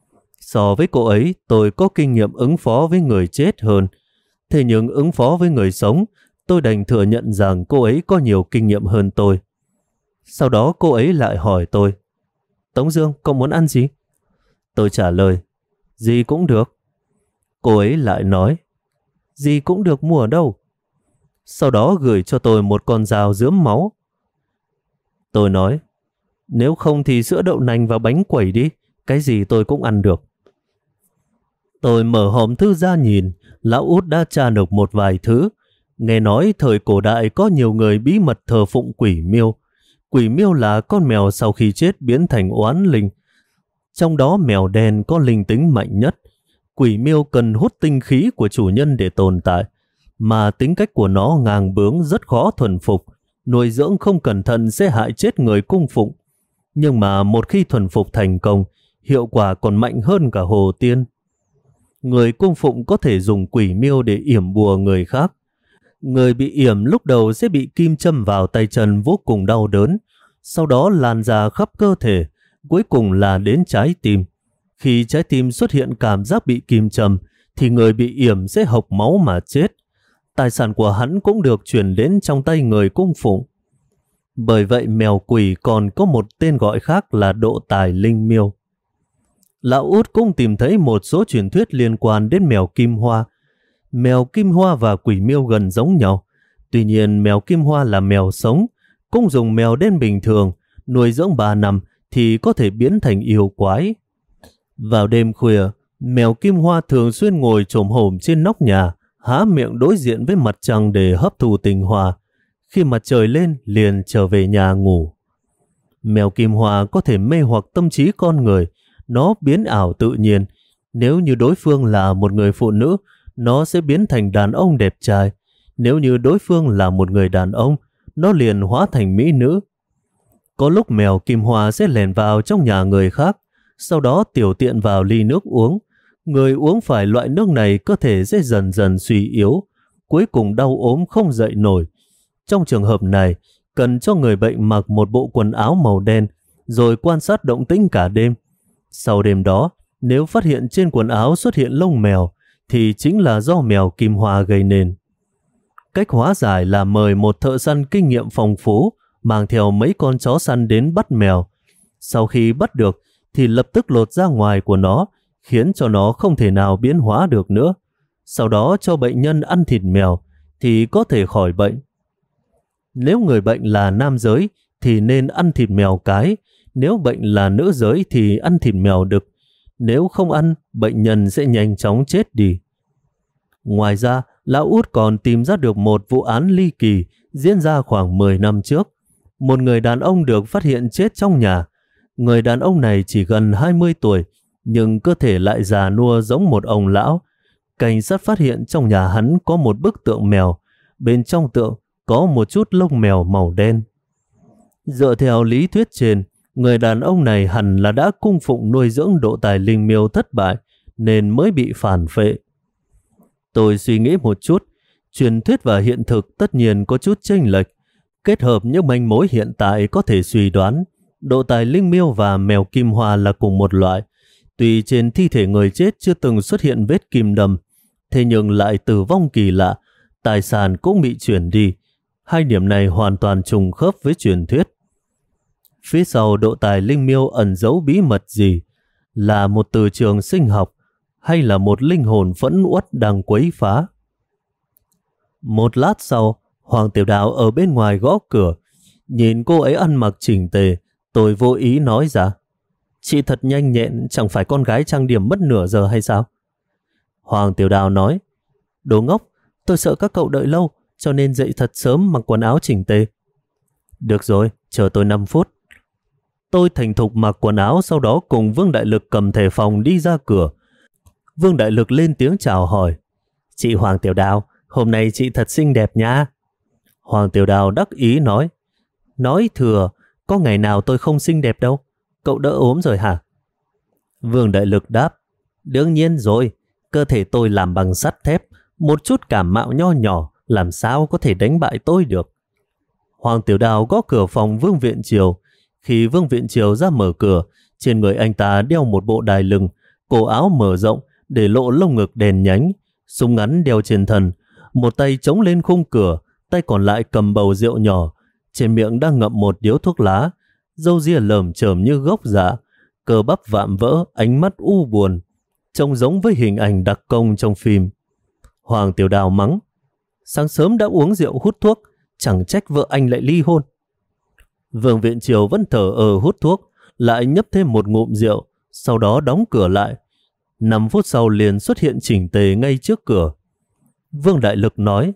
So với cô ấy, tôi có kinh nghiệm ứng phó với người chết hơn. Thế nhưng ứng phó với người sống, tôi đành thừa nhận rằng cô ấy có nhiều kinh nghiệm hơn tôi. Sau đó cô ấy lại hỏi tôi: Tống Dương, cậu muốn ăn gì? Tôi trả lời: gì cũng được. Cô ấy lại nói: gì cũng được, mua ở đâu? Sau đó gửi cho tôi một con dao rướm máu. Tôi nói: nếu không thì sữa đậu nành và bánh quẩy đi, cái gì tôi cũng ăn được. Tôi mở hòm thư ra nhìn, lão út đã tra được một vài thứ. Nghe nói thời cổ đại có nhiều người bí mật thờ phụng quỷ miêu. Quỷ miêu là con mèo sau khi chết biến thành oán linh. Trong đó mèo đen có linh tính mạnh nhất. Quỷ miêu cần hút tinh khí của chủ nhân để tồn tại, mà tính cách của nó ngang bướng rất khó thuần phục. Nuôi dưỡng không cẩn thận sẽ hại chết người cung phụng. Nhưng mà một khi thuần phục thành công, hiệu quả còn mạnh hơn cả hồ tiên. Người cung phụng có thể dùng quỷ miêu để yểm bùa người khác. Người bị yểm lúc đầu sẽ bị kim châm vào tay chân vô cùng đau đớn, sau đó lan ra khắp cơ thể, cuối cùng là đến trái tim. Khi trái tim xuất hiện cảm giác bị kim châm, thì người bị yểm sẽ hộc máu mà chết. Tài sản của hắn cũng được chuyển đến trong tay người cung phụng. Bởi vậy mèo quỷ còn có một tên gọi khác là độ tài linh miêu. Lão Út cũng tìm thấy một số truyền thuyết liên quan đến mèo kim hoa. Mèo kim hoa và quỷ miêu gần giống nhau. Tuy nhiên mèo kim hoa là mèo sống, cũng dùng mèo đen bình thường, nuôi dưỡng 3 năm thì có thể biến thành yêu quái. Vào đêm khuya, mèo kim hoa thường xuyên ngồi chồm hổm trên nóc nhà, há miệng đối diện với mặt trăng để hấp thụ tinh hoa. Khi mặt trời lên liền trở về nhà ngủ. Mèo kim hoa có thể mê hoặc tâm trí con người, nó biến ảo tự nhiên. Nếu như đối phương là một người phụ nữ, nó sẽ biến thành đàn ông đẹp trai. Nếu như đối phương là một người đàn ông, nó liền hóa thành mỹ nữ. Có lúc mèo kim hoa sẽ lèn vào trong nhà người khác, sau đó tiểu tiện vào ly nước uống. Người uống phải loại nước này cơ thể sẽ dần dần suy yếu, cuối cùng đau ốm không dậy nổi. Trong trường hợp này, cần cho người bệnh mặc một bộ quần áo màu đen, rồi quan sát động tĩnh cả đêm. Sau đêm đó, nếu phát hiện trên quần áo xuất hiện lông mèo, thì chính là do mèo kim hoa gây nên. Cách hóa giải là mời một thợ săn kinh nghiệm phong phú, mang theo mấy con chó săn đến bắt mèo. Sau khi bắt được, thì lập tức lột ra ngoài của nó, khiến cho nó không thể nào biến hóa được nữa. Sau đó cho bệnh nhân ăn thịt mèo, thì có thể khỏi bệnh. Nếu người bệnh là nam giới, thì nên ăn thịt mèo cái. Nếu bệnh là nữ giới thì ăn thịt mèo đực. Nếu không ăn, bệnh nhân sẽ nhanh chóng chết đi. Ngoài ra, Lão Út còn tìm ra được một vụ án ly kỳ diễn ra khoảng 10 năm trước. Một người đàn ông được phát hiện chết trong nhà. Người đàn ông này chỉ gần 20 tuổi, nhưng cơ thể lại già nua giống một ông lão. Cảnh sát phát hiện trong nhà hắn có một bức tượng mèo. Bên trong tượng có một chút lông mèo màu đen. Dựa theo lý thuyết trên, người đàn ông này hẳn là đã cung phụng nuôi dưỡng độ tài linh miêu thất bại, nên mới bị phản phệ. Tôi suy nghĩ một chút, truyền thuyết và hiện thực tất nhiên có chút chênh lệch. Kết hợp những manh mối hiện tại có thể suy đoán, độ tài linh miêu và mèo kim hoa là cùng một loại. Tuy trên thi thể người chết chưa từng xuất hiện vết kim đâm, thế nhưng lại tử vong kỳ lạ, tài sản cũng bị chuyển đi. Hai điểm này hoàn toàn trùng khớp với truyền thuyết. Phía sau độ tài linh miêu ẩn giấu bí mật gì? Là một từ trường sinh học hay là một linh hồn phẫn uất đang quấy phá? Một lát sau, Hoàng Tiểu Đào ở bên ngoài gõ cửa. Nhìn cô ấy ăn mặc chỉnh tề, tôi vô ý nói ra: "Chị thật nhanh nhẹn, chẳng phải con gái trang điểm mất nửa giờ hay sao?" Hoàng Tiểu Đào nói: "Đồ ngốc, tôi sợ các cậu đợi lâu, cho nên dậy thật sớm mặc quần áo chỉnh tề." "Được rồi, chờ tôi 5 phút. Tôi thành thục mặc quần áo, sau đó cùng Vương Đại Lực cầm thẻ phòng đi ra cửa. Vương Đại Lực lên tiếng chào hỏi: "Chị Hoàng Tiểu Đào, hôm nay chị thật xinh đẹp nha." Hoàng Tiểu Đào đắc ý nói: "Nói thừa, có ngày nào tôi không xinh đẹp đâu. Cậu đỡ ốm rồi hả?" Vương Đại Lực đáp: "Đương nhiên rồi, cơ thể tôi làm bằng sắt thép, một chút cảm mạo nho nhỏ làm sao có thể đánh bại tôi được." Hoàng Tiểu Đào gõ cửa phòng Vương Viện Triều. Khi Vương Viện Triều ra mở cửa, trên người anh ta đeo một bộ đai lưng, cổ áo mở rộng để lộ lông ngực đèn nhánh, súng ngắn đeo trên thân, một tay chống lên khung cửa, tay còn lại cầm bầu rượu nhỏ, trên miệng đang ngậm một điếu thuốc lá, râu ria lởm chởm như gốc dạ, cơ bắp vạm vỡ, ánh mắt u buồn, trông giống với hình ảnh đặc công trong phim. Hoàng Tiểu Đào mắng: "Sáng sớm đã uống rượu hút thuốc, chẳng trách vợ anh lại ly hôn." Vương Viện Triều vẫn thở hút thuốc, lại nhấp thêm một ngụm rượu, sau đó đóng cửa lại. 5 phút sau liền xuất hiện chỉnh tề ngay trước cửa. Vương Đại Lực nói: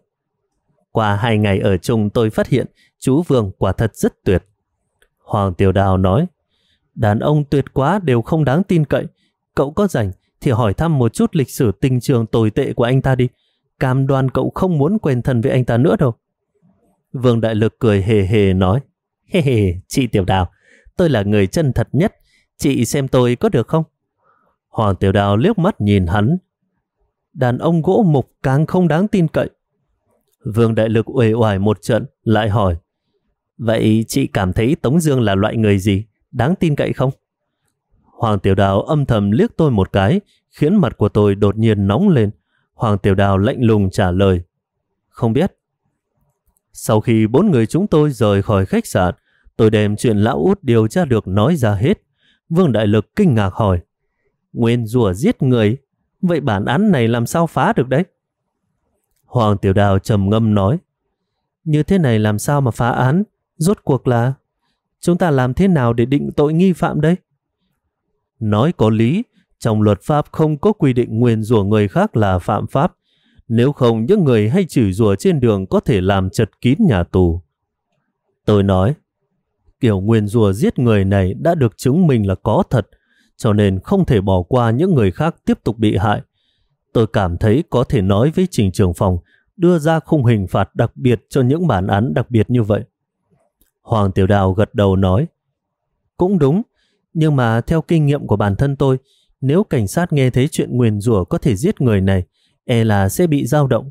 "Qua 2 ngày ở chung tôi phát hiện chú Vương quả thật rất tuyệt." Hoàng Tiểu Đào nói: "Đàn ông tuyệt quá đều không đáng tin cậy. Cậu có rảnh thì hỏi thăm một chút lịch sử tình trường tồi tệ của anh ta đi. Cam đoan cậu không muốn quen thân với anh ta nữa đâu." Vương Đại Lực cười hề hề nói: "Hề hề, chị Tiểu Đào, tôi là người chân thật nhất. Chị xem tôi có được không?" Hoàng Tiểu Đào liếc mắt nhìn hắn: "Đàn ông gỗ mục càng không đáng tin cậy." Vương Đại Lực uể oải một trận, lại hỏi: Vậy chị cảm thấy Tống Dương là loại người gì? Đáng tin cậy không? Hoàng Tiểu Đào âm thầm liếc tôi một cái, khiến mặt của tôi đột nhiên nóng lên. Hoàng Tiểu Đào lạnh lùng trả lời: Không biết. Sau khi 4 người chúng tôi rời khỏi khách sạn, tôi đem chuyện lão út điều tra được nói ra hết. Vương Đại Lực kinh ngạc hỏi: Nguyên rủa giết người, vậy bản án này làm sao phá được đấy? Hoàng Tiểu Đào trầm ngâm nói: Như thế này làm sao mà phá án? Rốt cuộc là chúng ta làm thế nào để định tội nghi phạm đây? Nói có lý, trong luật pháp không có quy định nguyền rủa người khác là phạm pháp. Nếu không, những người hay chửi rủa trên đường có thể làm chật kín nhà tù. Tôi nói: Kiểu nguyền rủa giết người này đã được chứng minh là có thật, cho nên không thể bỏ qua những người khác tiếp tục bị hại. Tôi cảm thấy có thể nói với Trình trưởng phòng đưa ra khung hình phạt đặc biệt cho những bản án đặc biệt như vậy. Hoàng Tiểu Đào gật đầu nói: Cũng đúng, nhưng mà theo kinh nghiệm của bản thân tôi, nếu cảnh sát nghe thấy chuyện nguyền rủa có thể giết người này, e là sẽ bị dao động.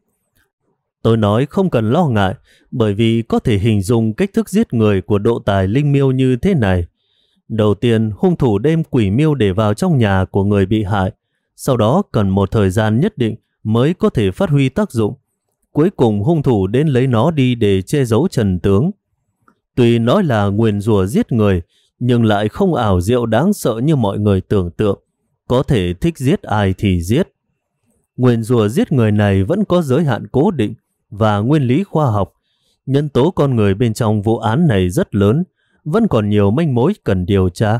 Tôi nói không cần lo ngại, bởi vì có thể hình dung cách thức giết người của Độ Tài Linh Miêu như thế này. Đầu tiên, hung thủ đem quỷ miêu để vào trong nhà của người bị hại, sau đó cần một thời gian nhất định mới có thể phát huy tác dụng. Cuối cùng hung thủ đến lấy nó đi để che giấu trần tướng. Tuy nói là nguyền rủa giết người, nhưng lại không ảo diệu đáng sợ như mọi người tưởng tượng. Có thể thích giết ai thì giết. Nguyền rủa giết người này vẫn có giới hạn cố định và nguyên lý khoa học. Nhân tố con người bên trong vụ án này rất lớn, vẫn còn nhiều manh mối cần điều tra.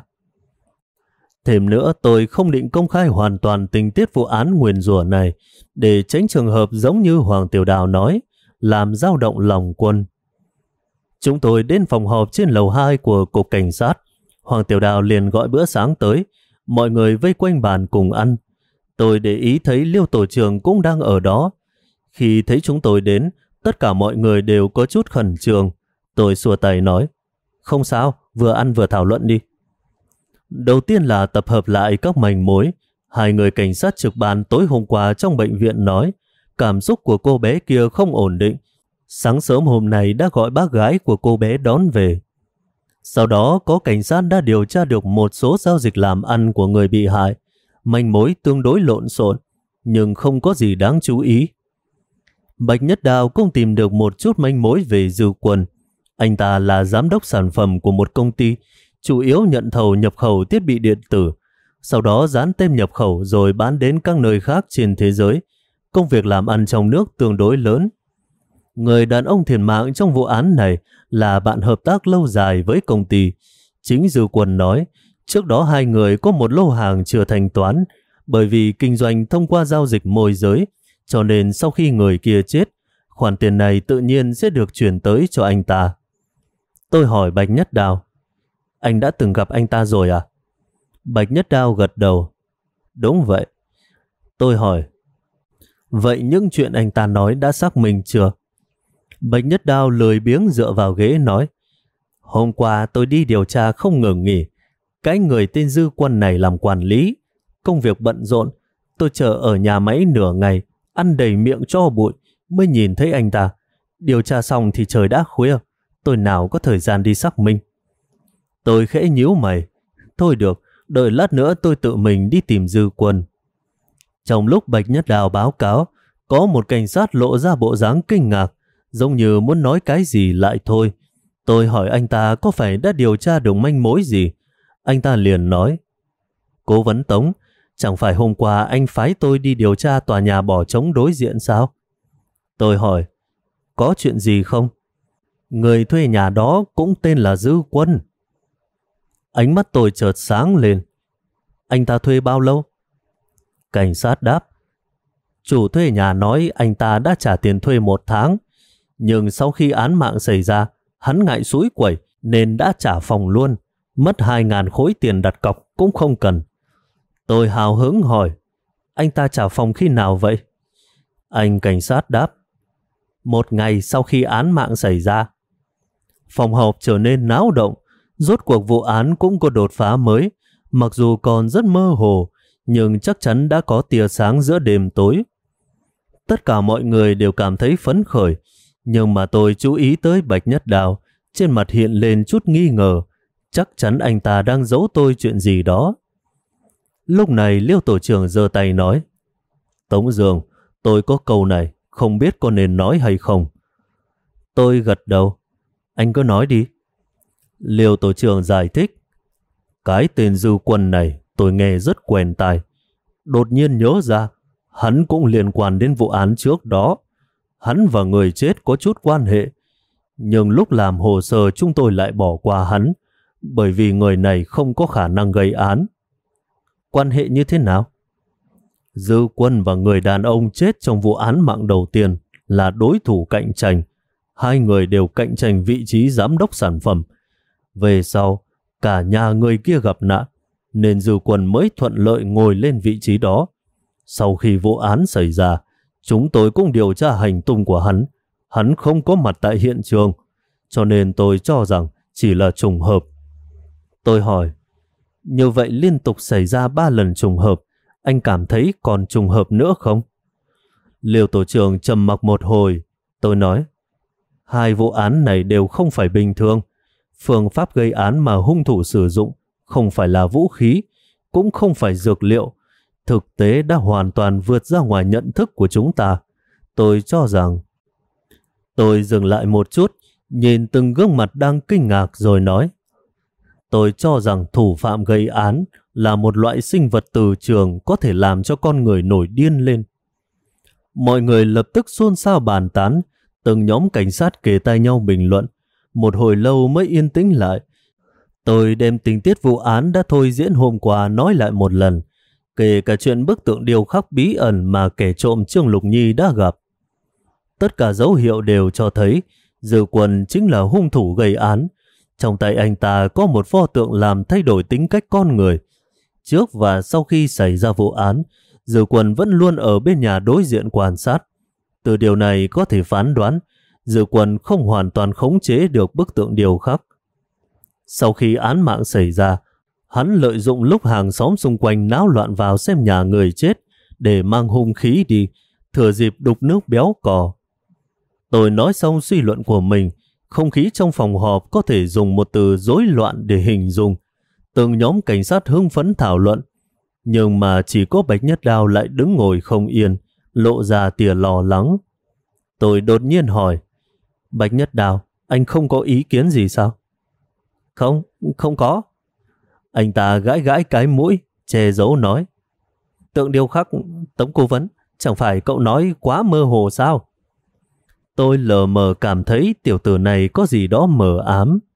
Thêm nữa, tôi không định công khai hoàn toàn tình tiết vụ án nguyền rủa này để tránh trường hợp giống như Hoàng Tiểu Đào nói, làm dao động lòng quân. Chúng tôi đến phòng họp trên lầu 2 của Cục Cảnh sát. Hoàng Tiểu Đào liền gọi bữa sáng tới, mọi người vây quanh bàn cùng ăn. Tôi để ý thấy Liêu tổ trưởng cũng đang ở đó. Khi thấy chúng tôi đến, tất cả mọi người đều có chút khẩn trương. Tôi xua tay nói: Không sao, vừa ăn vừa thảo luận đi. Đầu tiên là tập hợp lại các manh mối. 2 người cảnh sát trực ban tối hôm qua trong bệnh viện nói cảm xúc của cô bé kia không ổn định. Sáng sớm hôm nay đã gọi bác gái của cô bé đón về. Sau đó có cảnh sát đã điều tra được một số giao dịch làm ăn của người bị hại. Manh mối tương đối lộn xộn, nhưng không có gì đáng chú ý. Bạch Nhất Đào cũng tìm được một chút manh mối về Dư Quân. Anh ta là giám đốc sản phẩm của một công ty, chủ yếu nhận thầu nhập khẩu thiết bị điện tử, sau đó dán tem nhập khẩu rồi bán đến các nơi khác trên thế giới. Công việc làm ăn trong nước tương đối lớn. Người đàn ông thiệt mạng trong vụ án này là bạn hợp tác lâu dài với công ty. Chính Dư Quân nói, trước đó 2 người có một lô hàng chưa thanh toán, bởi vì kinh doanh thông qua giao dịch môi giới, cho nên sau khi người kia chết, khoản tiền này tự nhiên sẽ được chuyển tới cho anh ta. Tôi hỏi Bạch Nhất Đào: Anh đã từng gặp anh ta rồi à? Bạch Nhất Đào gật đầu: Đúng vậy. Tôi hỏi: Vậy những chuyện anh ta nói đã xác minh chưa? Bạch Nhất Đào lười biếng dựa vào ghế nói: Hôm qua tôi đi điều tra không ngừng nghỉ. Cái người tên Dư Quân này làm quản lý, công việc bận rộn. Tôi chờ ở nhà máy nửa ngày, ăn đầy miệng tro bụi mới nhìn thấy anh ta. Điều tra xong thì trời đã khuya, tôi nào có thời gian đi xác minh. Tôi khẽ nhíu mày: Thôi được, đợi lát nữa tôi tự mình đi tìm Dư Quân. Trong lúc Bạch Nhất Đào báo cáo, có một cảnh sát lộ ra bộ dáng kinh ngạc, giống như muốn nói cái gì lại thôi. Tôi hỏi anh ta có phải đã điều tra được manh mối gì. Anh ta liền nói: Cố vấn Tống, chẳng phải hôm qua anh phái tôi đi điều tra tòa nhà bỏ trống đối diện sao? Tôi hỏi: Có chuyện gì không? Người thuê nhà đó cũng tên là Dư Quân. Ánh mắt tôi chợt sáng lên. Anh ta thuê bao lâu? Cảnh sát đáp: Chủ thuê nhà nói anh ta đã trả tiền thuê 1 tháng, nhưng sau khi án mạng xảy ra, hắn ngại xúi quẩy nên đã trả phòng luôn, mất 2.000 khối tiền đặt cọc cũng không cần. Tôi hào hứng hỏi: Anh ta trả phòng khi nào vậy? Anh cảnh sát đáp: 1 ngày sau khi án mạng xảy ra. Phòng họp trở nên náo động. Rốt cuộc vụ án cũng có đột phá mới, mặc dù còn rất mơ hồ, nhưng chắc chắn đã có tia sáng giữa đêm tối. Tất cả mọi người đều cảm thấy phấn khởi, nhưng mà tôi chú ý tới Bạch Nhất Đào, trên mặt hiện lên chút nghi ngờ, chắc chắn anh ta đang giấu tôi chuyện gì đó. Lúc này Liêu tổ trưởng giơ tay nói, Tống Dương, tôi có câu này, không biết có nên nói hay không. Tôi gật đầu, anh cứ nói đi. Liêu tổ trưởng giải thích, cái tên Dư Quân này tôi nghe rất quen tai. Đột nhiên nhớ ra, hắn cũng liên quan đến vụ án trước đó. Hắn và người chết có chút quan hệ, nhưng lúc làm hồ sơ chúng tôi lại bỏ qua hắn, bởi vì người này không có khả năng gây án. Quan hệ như thế nào? Dư Quân và người đàn ông chết trong vụ án mạng đầu tiên là đối thủ cạnh tranh. Hai người đều cạnh tranh vị trí giám đốc sản phẩm. Về sau, cả nhà người kia gặp nạn, nên Dư Quân mới thuận lợi ngồi lên vị trí đó. Sau khi vụ án xảy ra, chúng tôi cũng điều tra hành tung của hắn. Hắn không có mặt tại hiện trường, cho nên tôi cho rằng chỉ là trùng hợp. Tôi hỏi, như vậy liên tục xảy ra 3 lần trùng hợp, anh cảm thấy còn trùng hợp nữa không? Liêu tổ trưởng trầm mặc một hồi, tôi nói, 2 vụ án này đều không phải bình thường. Phương pháp gây án mà hung thủ sử dụng không phải là vũ khí, cũng không phải dược liệu. Thực tế đã hoàn toàn vượt ra ngoài nhận thức của chúng ta. Tôi cho rằng... Tôi dừng lại một chút, nhìn từng gương mặt đang kinh ngạc rồi nói, tôi cho rằng thủ phạm gây án là một loại sinh vật từ trường có thể làm cho con người nổi điên lên. Mọi người lập tức xôn xao bàn tán, từng nhóm cảnh sát kề tai nhau bình luận. Một hồi lâu mới yên tĩnh lại. Tôi đem tình tiết vụ án đã thôi diễn hôm qua nói lại một lần, kể cả chuyện bức tượng điêu khắc bí ẩn mà kẻ trộm Trương Lục Nhi đã gặp. Tất cả dấu hiệu đều cho thấy Dư Quân chính là hung thủ gây án. Trong tay anh ta có một pho tượng làm thay đổi tính cách con người. Trước và sau khi xảy ra vụ án, Dư Quân vẫn luôn ở bên nhà đối diện quan sát. Từ điều này có thể phán đoán Dư Quân không hoàn toàn khống chế được bức tượng điêu khắc. Sau khi án mạng xảy ra, hắn lợi dụng lúc hàng xóm xung quanh náo loạn vào xem nhà người chết để mang hung khí đi, thừa dịp đục nước béo cò. Tôi nói xong suy luận của mình, không khí trong phòng họp có thể dùng một từ rối loạn để hình dung. Từng nhóm cảnh sát hưng phấn thảo luận, nhưng mà chỉ có Bạch Nhất Đao lại đứng ngồi không yên, lộ ra tia lo lắng. Tôi đột nhiên hỏi, Bạch Nhất Đao, anh không có ý kiến gì sao? Không có. Anh ta gãi gãi cái mũi, che giấu nói, tượng điêu khắc, Tống cố vấn, chẳng phải cậu nói quá mơ hồ sao? Tôi lờ mờ cảm thấy tiểu tử này có gì đó mờ ám.